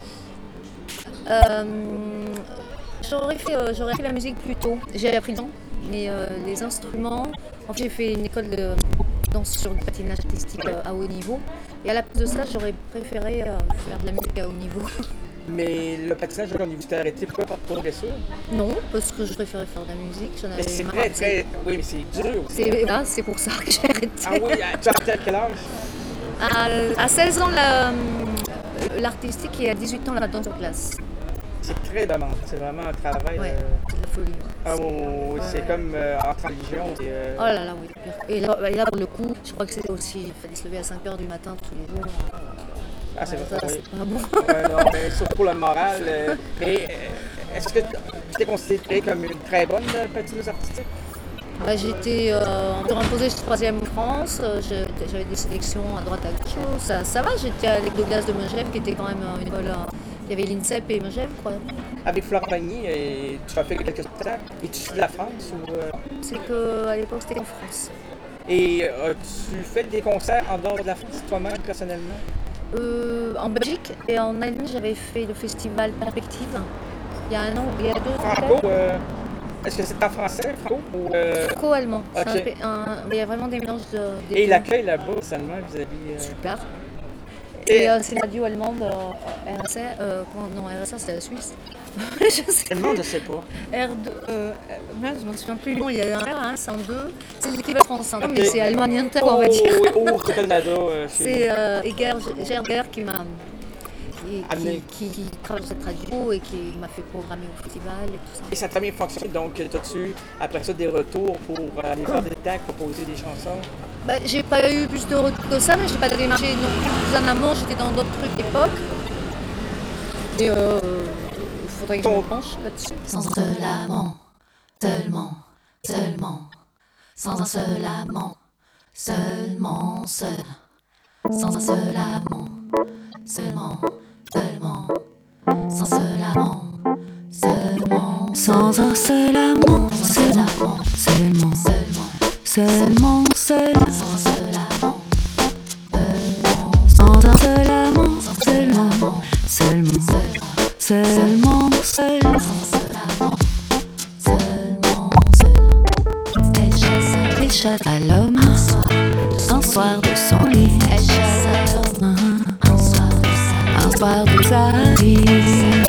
Euh, j'aurais, fait, euh, j'aurais fait la musique plus tôt. J'ai appris le temps, mais euh, les instruments. En fait, j'ai fait une école de danse sur le patinage artistique euh, à haut niveau. Et à la place de ça, j'aurais préféré euh, faire de la musique à haut niveau. Mais le patinage, quand vous t'es arrêté, pourquoi pas pour blessure? Non, parce que je préférais faire de la musique. J'en Mais avais c'est marre. très, très. Oui, mais c'est dur. C'est, voilà, c'est pour ça que j'ai arrêté. Ah oui, tu as arrêté à quel âge? À, à seize ans, la, l'artistique et à dix-huit ans, la danse sur glace. C'est très demandant. C'est vraiment un travail. Ouais, euh, c'est de la folie. Ouais. Ah oui, oui, c'est comme euh, entre religion. c'est, euh, Oh là là, oui. Et là, et là, pour le coup, je crois que c'était aussi, il fallait se lever à cinq heures du matin tous les jours. Ah, c'est Ça, vrai. Oui. c'est pas bon. Ouais, non, mais surtout pour le moral. euh, mais euh, est-ce que tu t'es considérée comme une très bonne euh, patineuse artistique? Bah, j'étais euh, en imposée troisième en France, euh, je- j'avais des sélections à droite à gauche, ça, ça va, j'étais à l'école de glace de Megève qui était quand même euh, une école, euh, il y avait l'INSEP et Megève quoi. Avec Fleur Pagny, et tu as fait quelques spectacles. Et tu suis de la France ou, euh, C'est qu'à l'époque c'était en France. Et euh, tu fais des concerts en dehors de la France toi-même personnellement? Euh, en Belgique et en Allemagne j'avais fait le festival Perspective, il y a un an, il y a deux ans. Franco, euh, est-ce que c'est en français, franco ou euh, Franco-allemand, C'est Ok. un pa- un- il y a vraiment des mélanges de... des Et deux. l'accueil là-bas, seulement vis-à-vis. euh, Super. Et- Et euh, c'est la radio allemande, euh, R S A, euh, comment- non R S A c'est la Suisse. je sais Tellement, je sais pas. R deux, euh, merde, je m'en souviens plus. Bon, il y a un R, hein, c'est en deux. C'est l'équivalent français, mais c'est Allemagne Inter, on va dire. Oh, oh, c'est Canada. euh, chez C'est nous. euh, Eger, Gerger qui m'a. Qui, Amené. qui, qui, qui travaille sur cette radio et qui m'a fait programmer au festival et tout ça. Et ça a très bien fonctionné, donc as-tu après ça des retours pour euh, aller faire des tags, proposer des chansons? Bah, j'ai pas eu plus de retours que ça, mais j'ai pas démarché non plus plus en amont, j'étais dans d'autres trucs d'époque. Et euh, il faudrait que je me penche là-dessus. Sans un seul amant, seulement, seulement, sans un seul amant, seulement, seul, sans un seul amant, seulement, seulement, sans seul amant, seulement, sans un seul amant, seulement, seulement, seulement, seulement, seul, sans un seul amant, sans un seul amant, seulement, seulement, seulement, seul, seulement, seul. Elle chasse, elle chasse à l'homme, un soir de son lit. Elle chasse à l'homme, un soir de sa, un soir de sa vie.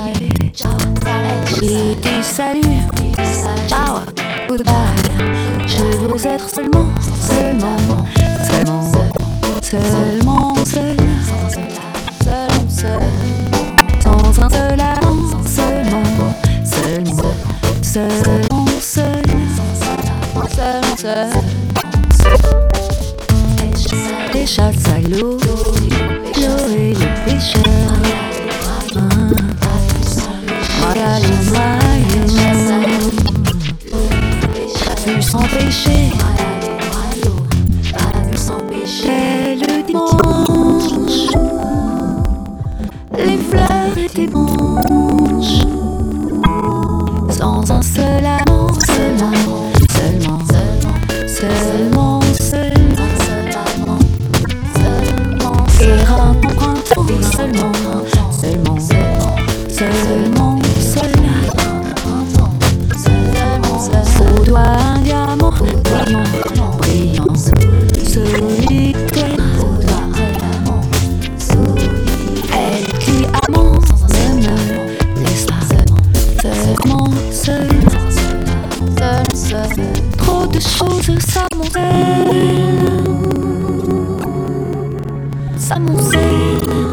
J'ai dit salut, ciao, goodbye. Je veux être seulement, seulement, seulement, seulement seul, seulement seul. Sans un seul amant, seulement, seulement, seulement seul, seulement seul. Les chasses à l'eau, l'eau et les pêcheurs. Voilà les noyaux, plus sans péché. Et le dimanche, les fleurs étaient blanches, sans un seul amant, seulement, seulement, seulement, seul, et un printemps, seulement, seulement, seulement, seul, au doigt un diamant, brillant, brillant, solitaire. Elle qui amant ne me laisse pas seulement seul, seul, seul. Trop de choses s'amoncellent, s'amoncellent.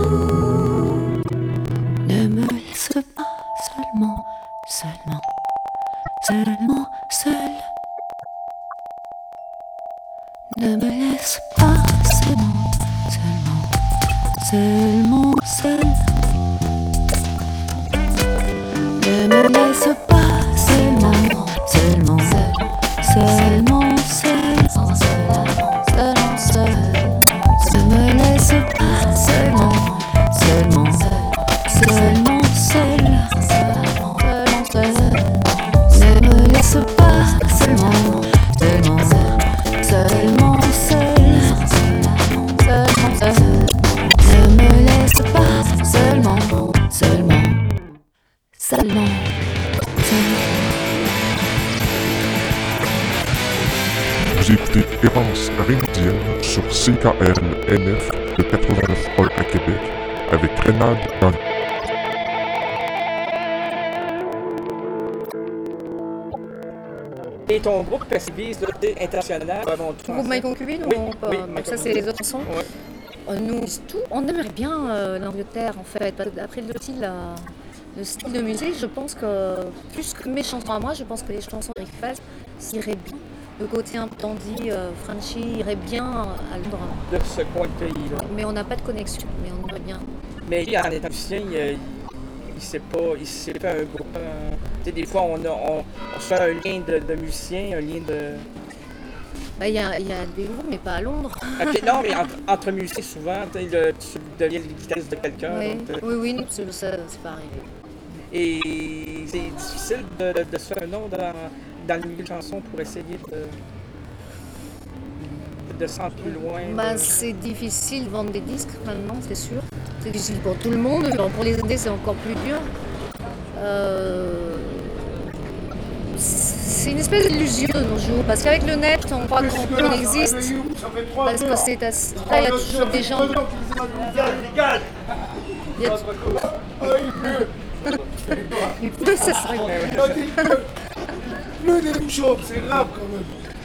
Ne me laisse pas seulement, seulement, seulement seul. Ne me laisse pas seulement, seulement, seulement seul. Ne me laisse pas seulement, seulement, seulement seul, seulement seul. Ne me laisse pas seulement, seulement, seulement seul, seulement seul. Ne me laisse pas seulement, seulement, seulement seul, seulement seul. Ne me laisse pas seulement, seulement, seulement, Vous écoutez Errance Rémidienne sur C K R L N F de quatre-vingt-neuf un à Québec avec Renald dans Et ton groupe Pacifiste international avant tout. Groupe My Concubine Oui, ou pas? oui, Donc My ça, c'est Concubine. les autres chansons. Ouais. Euh, Nous, c'est tout. On aimerait bien euh, l'Angleterre, en fait. Parce que D'après le style, euh, le style de musique, je pense que, plus que mes chansons à moi, je pense que les chansons d'Eric Fels iraient bien. Le côté un peu dandy, euh, Frenchy, irait bien à Londres. De ce coin de pays-là. Mais on n'a pas de connexion, mais on aimerait bien. Mais lui, en étant musicien, il, il, il sait pas, il sait pas un groupe. euh, tu sais, des fois, on, a, on, on se fait un lien de, de musicien, un lien de. Bah, Il y, a, il y a des groupes, mais pas à Londres. Ok, non, mais entre, entre musiciens, souvent, tu sais, le- tu deviens le guitariste de quelqu'un. Oui, donc, euh, oui, oui, nous, c'est ça, c'est pas arrivé. Et c'est difficile de, de, de se faire un nom dans, dans le milieu de chanson pour essayer de, de se rendre plus loin. Bah, de- c'est difficile de vendre des disques maintenant, c'est sûr. C'est difficile pour tout le monde. Alors, pour les indés, c'est encore plus dur. Euh, C'est une espèce d'illusion de nos jours. Parce qu'avec le net, on croit qu'on qu'on existe. Parce que c'est assez... Là, il y a toujours des gens. Il y a... Il pleut, ça serait. Le des chauves, c'est grave quand même.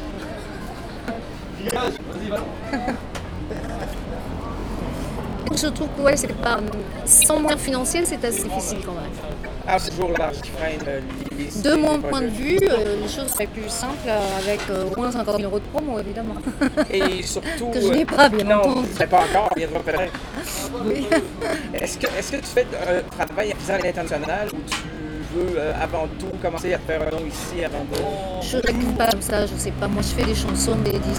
Je trouve que ouais, c'est pas. Sans moyens financiers, c'est assez difficile quand même. Ah, c'est toujours l'argent qui freine euh, les, les De mon les point de projets. vue, euh, les choses seraient plus simples euh, avec euh, au moins cinquante mille euros de promo, évidemment. Et surtout. Que je n'ai pas, bien non, entendu. c'est pas encore, il viendra peut-être. Oui. Est-ce que, est-ce que tu fais un travail à l'international ou tu veux euh, avant tout commencer à te faire un nom ici avant de. Je ne pas comme ça, je sais pas. Moi, je fais des chansons, des disques.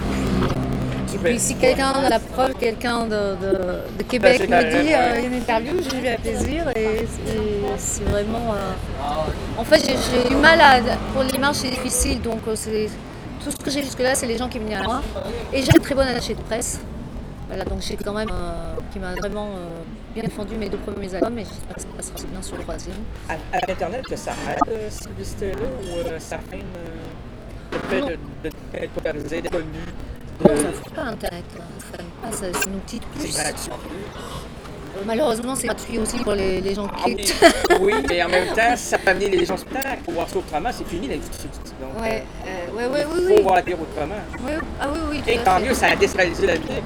Tu Et fais- puis, si quelqu'un a la preuve, quelqu'un de, de, de Québec c'est me carré, dit ouais. euh, une interview, je lui fais plaisir. Et c'est- c'est vraiment. euh, En fait, j'ai j'ai du mal à. Pour les démarches, c'est difficile. Donc, euh, c'est tout ce que j'ai jusque-là, c'est les gens qui venaient à moi. Et j'ai une très bonne attachée de presse. Voilà, donc j'ai quand même. euh, qui m'a vraiment euh, bien défendu mes deux premiers albums. Et j'espère que ça passera aussi bien sur le troisième. À, à l'Internet, que ça aide euh, cette publicité-là ou euh, ça freine euh, le fait Non. de, de, d'être popularisé, d'être connu? Non, de- ça ne fait pas Internet. hein. Ça ne fait pas, ça- c'est un outil de plus. C'est gratuit. Euh, Malheureusement, c'est gratuit aussi pour les, les gens Ah qui oui, quittent. oui, mais en même temps, ça peut amener les gens au spectacle. Pour voir ça autrement, c'est fini l'industrie. Donc, Ouais, euh, ouais, ouais, oui, il faut oui. voir la pierre autrement. Oui, ah oui, oui. tout Et à tant fait. mieux, ça a décentralisé la musique.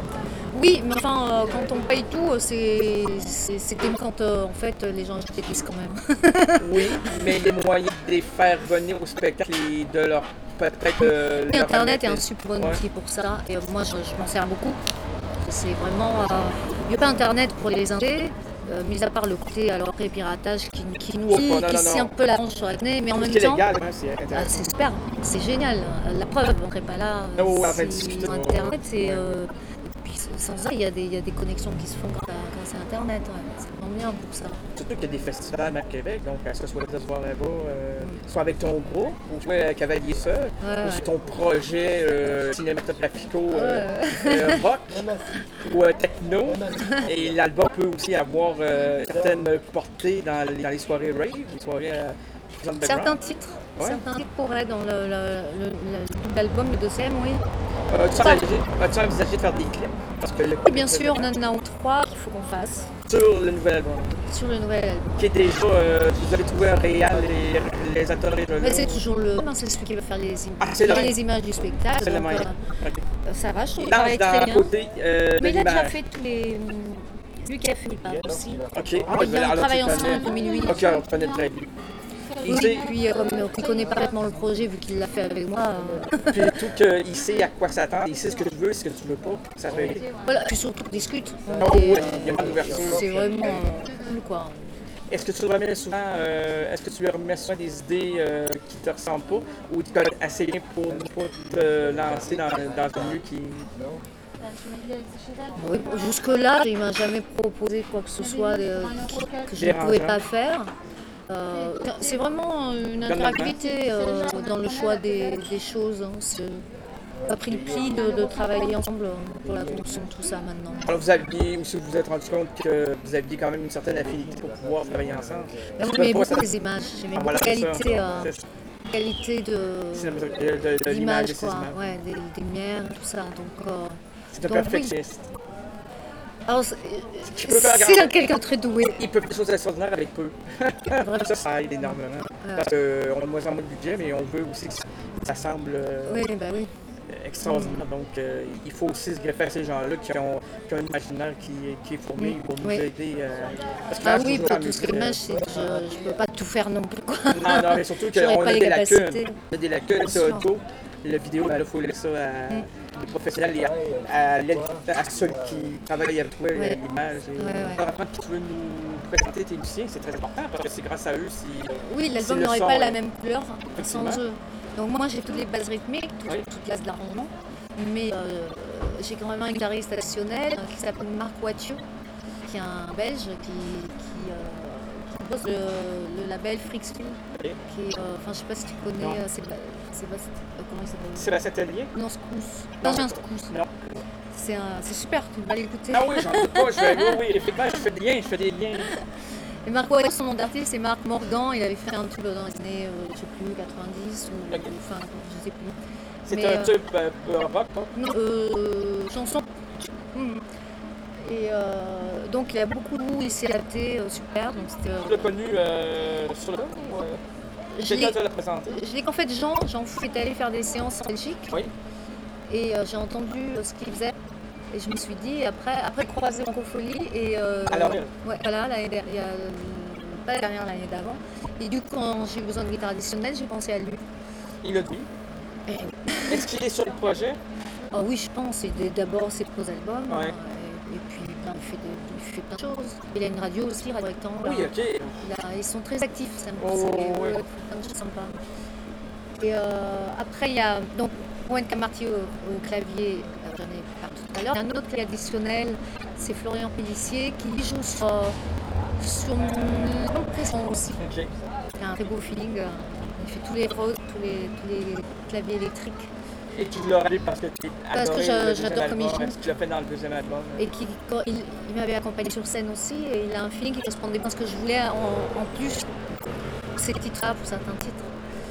Oui, mais enfin, euh, quand on paye tout, euh, c'est c'est- c'était quand euh, en fait les gens achetaient des disques quand même. Oui, mais les moyens de les faire venir au spectacle et de leur peut-être. euh, Et leur Internet est amener- un super bon Ouais. outil pour ça. Et euh, moi, je, je m'en sers beaucoup. C'est vraiment. euh, Il n'y a pas Internet pour les indés, euh, mis à part le côté alors après piratage qui, qui nous Oh, qui, non, non, qui non, scie non. un peu la hanche sur la nez, mais en Tout même ce qui est temps. légal, hein, c'est Ah, Internet. c'est super, c'est génial. La preuve, on ne serait pas là Ah ouais, en si fait, discuter. Internet, c'est. euh, puis sans ça, il y, a des- il y a des connexions qui se font grâce à, grâce à Internet. Ouais. C'est vraiment bien pour ça. Surtout qu'il y a des festivals à Québec, donc à ce soit de se voir là-bas, euh, soit avec ton groupe, ou soit avec Cavalier Seul, Ouais, ou ouais. sur ton projet euh, cinématographico euh, euh, rock ou euh, techno. Et l'album peut aussi avoir euh, certaines portées dans les, dans les soirées rave, les soirées euh, underground. Certains titres, Ouais. certains titres pourraient dans le- le- le- le- l'album, le deuxième, oui. Euh, As-tu envisagé, as-tu envisagé de faire des clips? Parce que le Oui, bien sûr, on en a trois qu'il faut qu'on fasse sur le nouvel album, sur le nouvel album. qui est déjà, euh, vous avez trouvé un réal et les réalisateurs et Mais c'est toujours le même, c'est celui qui va faire les, im- Ah, c'est le faire même. les images du spectacle. C'est le donc, même. euh, Ok. euh, ça va, je trouve qu'il Dans, travaille très dans bien. côté euh, Mais de il a déjà l'image. fait tous les. Lui qui a fait l'image aussi. Ok, ah, Il ben, a alors, travaillé tu connais. ensemble en deux mille huit. Ok, alors tu connais très bien. Il Oui, sait, puis euh, comme euh, il connaît parfaitement le projet vu qu'il l'a fait avec moi. euh, puis tout qu'il sait à quoi s'attendre, il sait ce que tu veux, ce que tu veux pas, ça peut aider. Voilà, puis surtout on discute. On Oh, est, oui, euh, il y a pas d'ouverture. C'est vraiment euh, cool quoi. Est-ce que tu remets souvent, euh, est-ce que tu lui remets souvent des idées euh, qui te ressemblent pas, ou tu connais assez bien pour ne pas te lancer dans, dans un milieu qui. Oui, jusque-là, il m'a jamais proposé quoi que ce soit de- qui- que je ne pouvais pas faire. Euh, c'est vraiment une interactivité euh, dans le choix des, des choses. Hein. C'est- On a pris le pli de, de travailler ensemble pour la construction de tout ça maintenant. Alors vous aviez, ou si vous vous êtes rendu compte que vous aviez quand même une certaine affinité pour pouvoir travailler ensemble. Mais Tu j'aimais peux pas, beaucoup ça- les images, j'aimais Ah, beaucoup voilà, la c'est ça. qualité. euh, C'est ça. qualité de, C'est de- de- de l'image d'image, de ces quoi. images. Ouais, des, des lumières, tout ça. Donc, euh, C'est un donc, oui. perfectionniste. Alors, c'est Tu peux faire c'est grand- quelqu'un de très doué. Il peut faire des choses extraordinaires avec peu. Ça, ça aide énormément. Ouais. Parce qu'on a de moins en moins de budget, mais on veut aussi que ça semble euh, Oui, bah oui. extraordinaire. Donc, euh, il faut aussi se greffer à ces gens-là qui ont, qui ont un imaginaire qui, qui est fourni pour nous Oui. aider. euh, parce que Ah là, oui, toujours pour à tout ce qui est musique, image, c'est que je ne peux pas tout faire non plus, quoi. Non, non, mais surtout J'aurais qu'on pas a les des lacunes. capacités. On a des lacunes, Bien c'est sûr. audio. La vidéo, ben, il faut laisser ça à Mm. les professionnels et à, à, l'aide- à ceux qui travaillent avec toi, Ouais. l'image. Et Ouais, ouais. par rapport à tu veux nous présenter tes musiciens, c'est très important parce que c'est grâce à eux si. Oui, si l'album le n'aurait son pas est- la même couleur sans Effectivement. jeu. Donc moi j'ai toutes les bases rythmiques, tout, Oui. toute l'as de l'arrangement, mais euh, j'ai quand même un guitariste additionnel qui s'appelle Marc Wathieu, qui est un Belge qui, qui, euh, qui bosse le, le label Frixfil, Ok. qui est, euh, enfin je sais pas si tu connais, Non. euh, c'est c'est pas, euh, comment il s'appelle Sébastien Tellier? Non, Scous. Non. Non, j'ai un Scous. Non. C'est un- c'est super, tu vas l'écouter. Ah oui, j'en doute pas. Je fais, oui, oui, effectivement, je fais des liens, je fais des liens. Et Marc Wathieu, son nom d'artiste, c'est Marc Morgan. Il avait fait un tube dans les années, euh, je sais plus, quatre-vingt-dix ou, Ok. ou enfin, je sais plus. C'est Mais, un euh, tube euh, peu rock, hein? Non, euh, chanson. Hmm. Et euh, donc il a beaucoup de goût, il s'est adapté, euh, super. Donc c'était, euh, Tu l'as connu euh, sur le ou euh, je quelqu'un l'ai- te l'a présenté? je l'ai qu'en fait, Jean, Jean fait aller faire des séances en Belgique. Oui. Et euh, j'ai entendu euh, ce qu'il faisait. Et je me suis dit, après, après croiser Francophonie, et euh, À Lorient. ouais, voilà, l'année dernière, il y a, euh, pas derrière l'année d'avant. Et du coup, quand j'ai eu besoin de guitare additionnelle, j'ai pensé à lui. Il a dit. Et- Est-ce qu'il est sur le projet? Ah oui, je pense. Et d- d'abord ses beaux albums. Ouais. euh, Et, et puis, ben, il, fait des- il fait plein de choses. Il a une radio aussi, Radio Rectangle. Oui, ok. Il a- ils sont très actifs, ça me Oh, c'est- ouais. ouais, plein de choses sympas. Et euh, après, il y a donc Owen Camartier au, au clavier, euh, j'en ai parlé tout à l'heure. Il y a un autre clavier additionnel, c'est Florian Pellissier, qui lui joue sur, sur mon impression aussi. Ok. Il a un très beau feeling. euh, Il fait tous les roses, tous les, tous les claviers électriques. Et tu l'as rappelé parce que tu Parce que j'a- j'adore comme il joue. Tu l'as fait dans le deuxième album. Et qui, quand il, il m'avait accompagné sur scène aussi, et il a un feeling qui correspondait bien à ce que je voulais en, en plus pour ces titres-là, pour certains titres.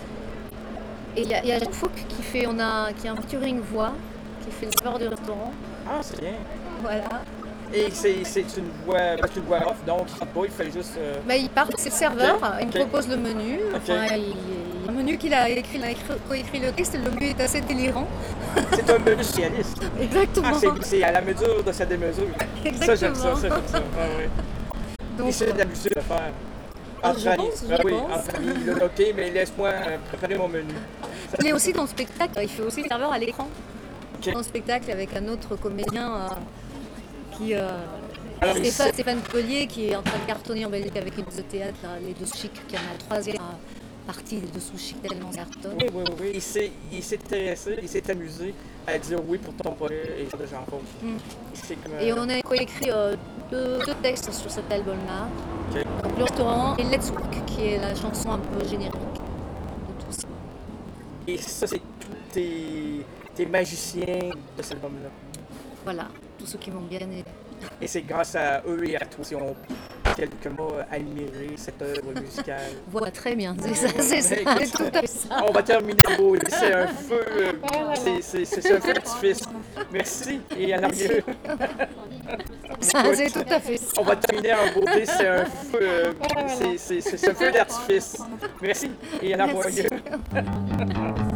Et il y a, il y a Jacques Fouque qui fait, on a, qui a un featuring voix, qui fait le serveur du restaurant. Ah, c'est bien. Voilà. Et c'est c'est une voix, c'est une voix off, donc il ne il fait juste. euh, Bah, il part, c'est le serveur, Ok, il me ok. propose le menu. Enfin, il, il y a un menu qu'il a écrit, il a écrit, coécrit le texte, le menu est assez délirant. C'est un menu socialiste. Exactement. Ah, c'est- c'est à la mesure de sa démesure. Ça, j'aime ça, ça, j'aime ça. Ah, ouais. Donc, Et c'est d'habitude de faire. Ah, Entre je amis. pense, je Ah oui, pense. entre amis. Là, ok, mais laisse-moi euh, préparer mon menu. il est aussi dans le spectacle, il fait aussi le serveur à l'écran. Ok. Dans le spectacle avec un autre comédien euh, qui. euh, Alors, il Stéphane, sait- Stéphane Collier qui est en train de cartonner en Belgique avec une pièce de théâtre, là, Les Deux Chics, qui en a la troisième euh, partie des Deux Chics tellement ça cartonne. Oui, oui, oui. Il s'est il s'est intéressé, il s'est amusé à dire oui pour ton projet et ça de Jean-Paul. Mm. C'est comme. Et euh, on a coécrit euh, deux, deux textes sur cet album-là. Ok. Donc, le restaurant et Let's Walk, qui est la chanson un peu générique de tout ça. Et ça, c'est tous tes, tes magiciens de cet album-là. Voilà, tous ceux qui m'ont bien aidé. Et c'est grâce à eux et à toi si on quelques mots admirer cette œuvre musicale. Voilà, très bien, c'est ça, c'est ça, Écoute, c'est tout à fait ça. On va terminer beau. C'est un feu, euh, c'est- c'est c'est un feu d'artifice. Merci et à la mieux. Ça, c'est tout à fait ça. On va terminer en beauté. C'est un feu, euh, c'est- c'est c'est- c'est un feu d'artifice. Merci et à la Merci. mieux.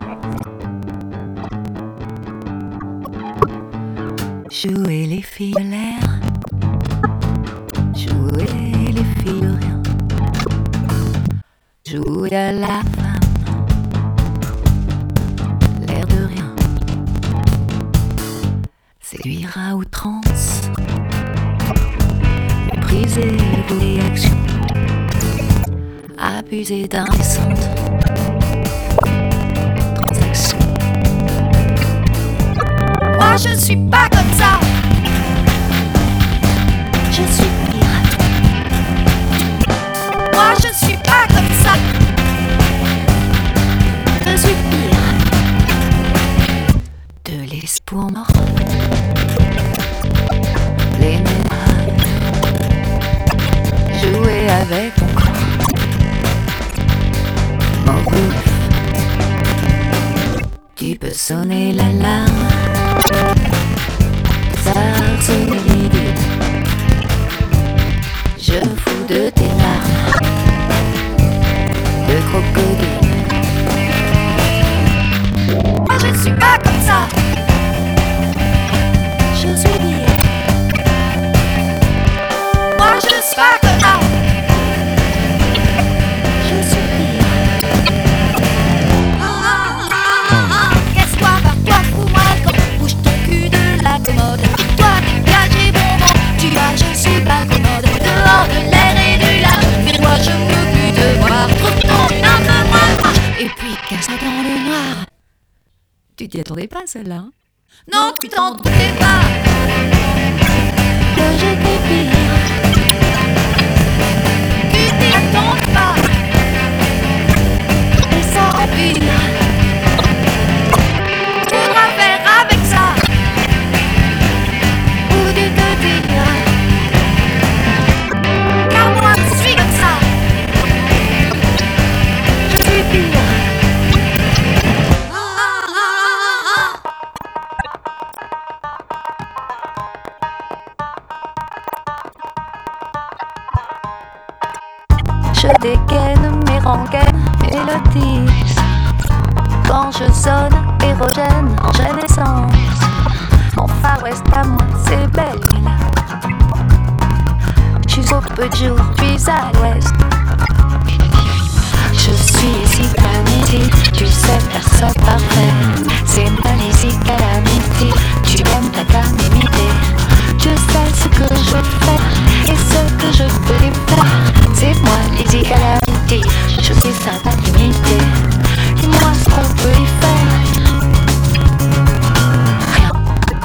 Jouer les filles de l'air, jouer les filles de rien, jouer à la femme, l'air de rien, séduire à outrance, briser vos réactions, abuser d'indécentes transactions. Moi je suis pas comme ça. Je suis pire. Moi je suis pas comme ça. Je suis pire. De l'espoir mort. Les mémoires. Jouer avec ton corps. Mon ouf. sonner l'alarme. Ça sonne l'idée. Je fous de tes larmes de crocodile. Moi je ne suis pas comme ça. Je suis liée. Moi je ne suis pas comme ça. Je suis liée. Ah, ah, ah, ah. Casse-toi, barre-toi, fous-moi le camp. Bouge ton cul de la commode. Toi, dégagez bonbon. Tu vois, je suis pas commode. Dehors de l'air et du large. Mais moi, je ne veux plus te voir. Trouve ton un peu moins proche. Et puis, casse-toi dans le noir. Tu t'y attendais pas, celle-là, hein? Non, tu t'en doutais pas. Que je t'épire. Tu t'y attends pas. Et ça empire. Faudra faire avec ça. Ou du te dire. Car moi je suis comme ça. Je suis pire. Ah, ah, ah, ah. Je dégaine mes rengaines mélodies. Quand je sonne érogène en jeune essence. Mon Far West à moi c'est belle. Je suis au peu de jour puis à l'ouest. Je suis ici calamity. Tu sais personne parfait. C'est mal ici calamity. Tu aimes ta calamité. Je sais ce que je fais et ce que je peux lui faire. C'est moi l'easy calamity. Je suis sa calamité. Dis-moi ce qu'on peut y faire. Rien.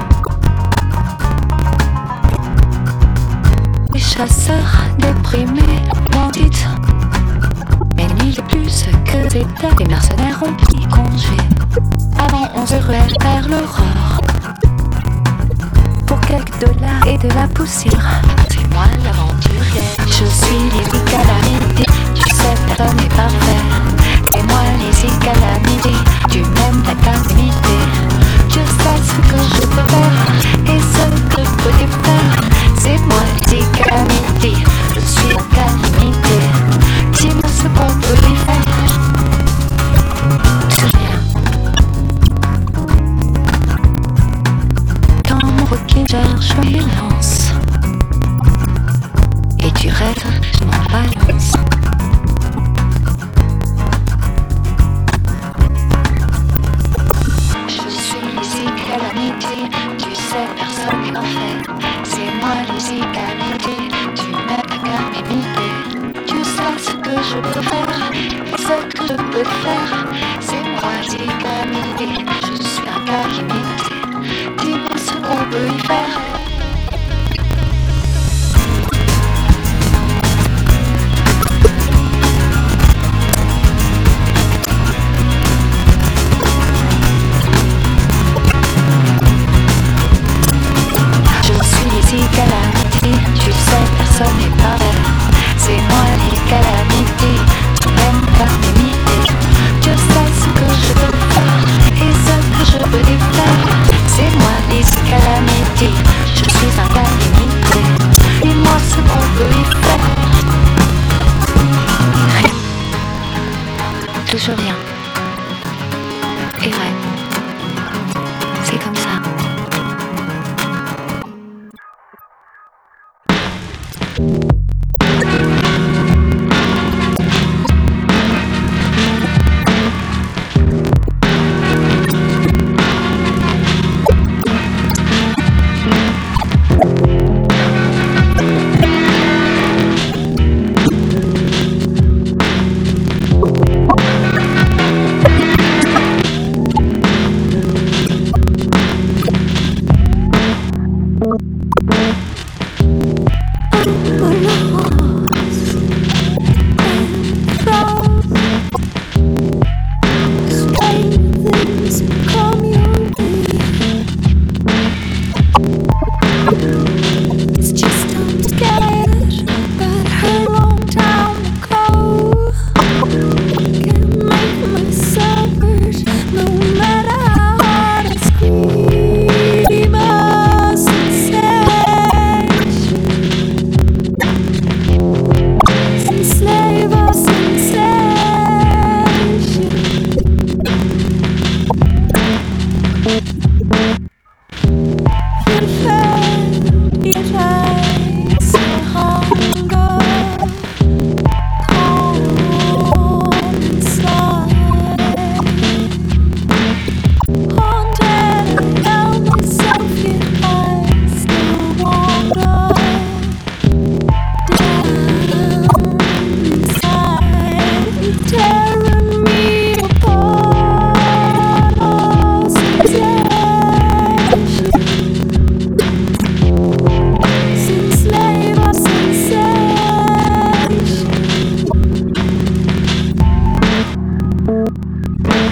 Les chasseurs déprimés m'en dites. Mais nuit est plus que des plats. Les mercenaires ont pris congé. Avant on se ruait vers l'aurore. Pour quelques dollars et de la poussière. C'est moi l'aventurière. Je suis l'easy calamity. Tu sais personne n'est parfait. C'est moi l'easy calamity. Tu m'aimes la calamité. Je sais ce que je peux faire et ce que je peux lui faire. C'est moi l'easy calamity. Je suis la calamité. Dis-moi ce qu'on peut lui faire. Quand mon requin cherche mes lances et tu rêves, je m'en balance. Je suis l'easy calamity. Tu sais personne n'est parfait. C'est moi l'easy calamity. Tu m'aimes la calamité. Tu sais ce que je peux faire et ce que je peux faire. C'est moi l'easy calamity. Je suis la calamité. Dis-moi ce qu'on peut y faire. Je suis l'easy calamity. Tu sais personne n'est parfait. C'est moi l'easy calamity. Tu m'aimes calamité. Je sais ce que je peux faire et ce que je peux lui faire. C'est moi l'easy calamity. Je suis un calamité. Dis-moi ce qu'on peut y faire. Rien. Toujours rien. Et ouais. C'est comme ça.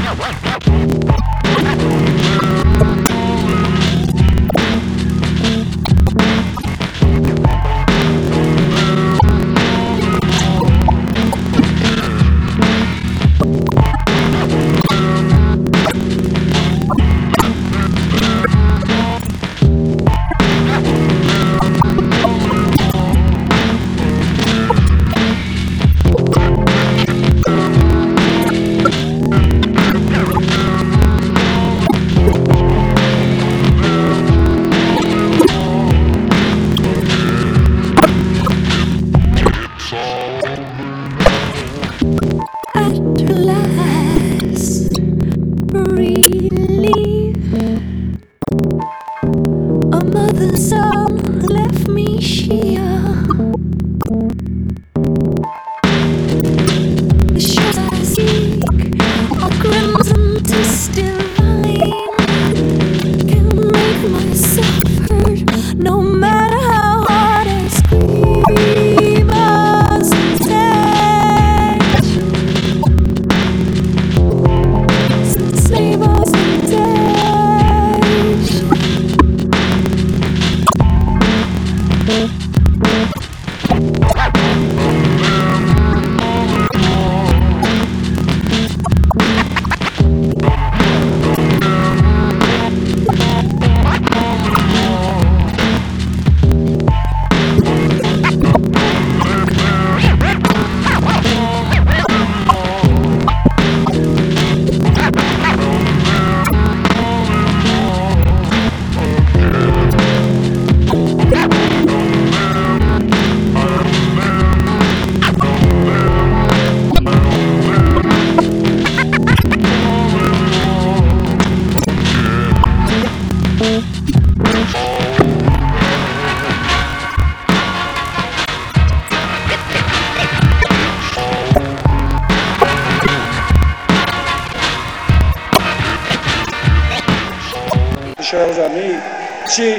Chers amis, si,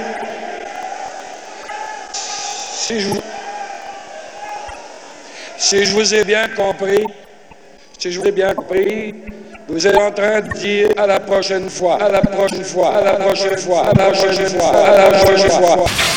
si, je vous, si je vous ai bien compris, si je vous ai bien compris, vous êtes en train de dire à la prochaine fois, à la prochaine fois, à la prochaine fois, à la prochaine fois, à la prochaine fois.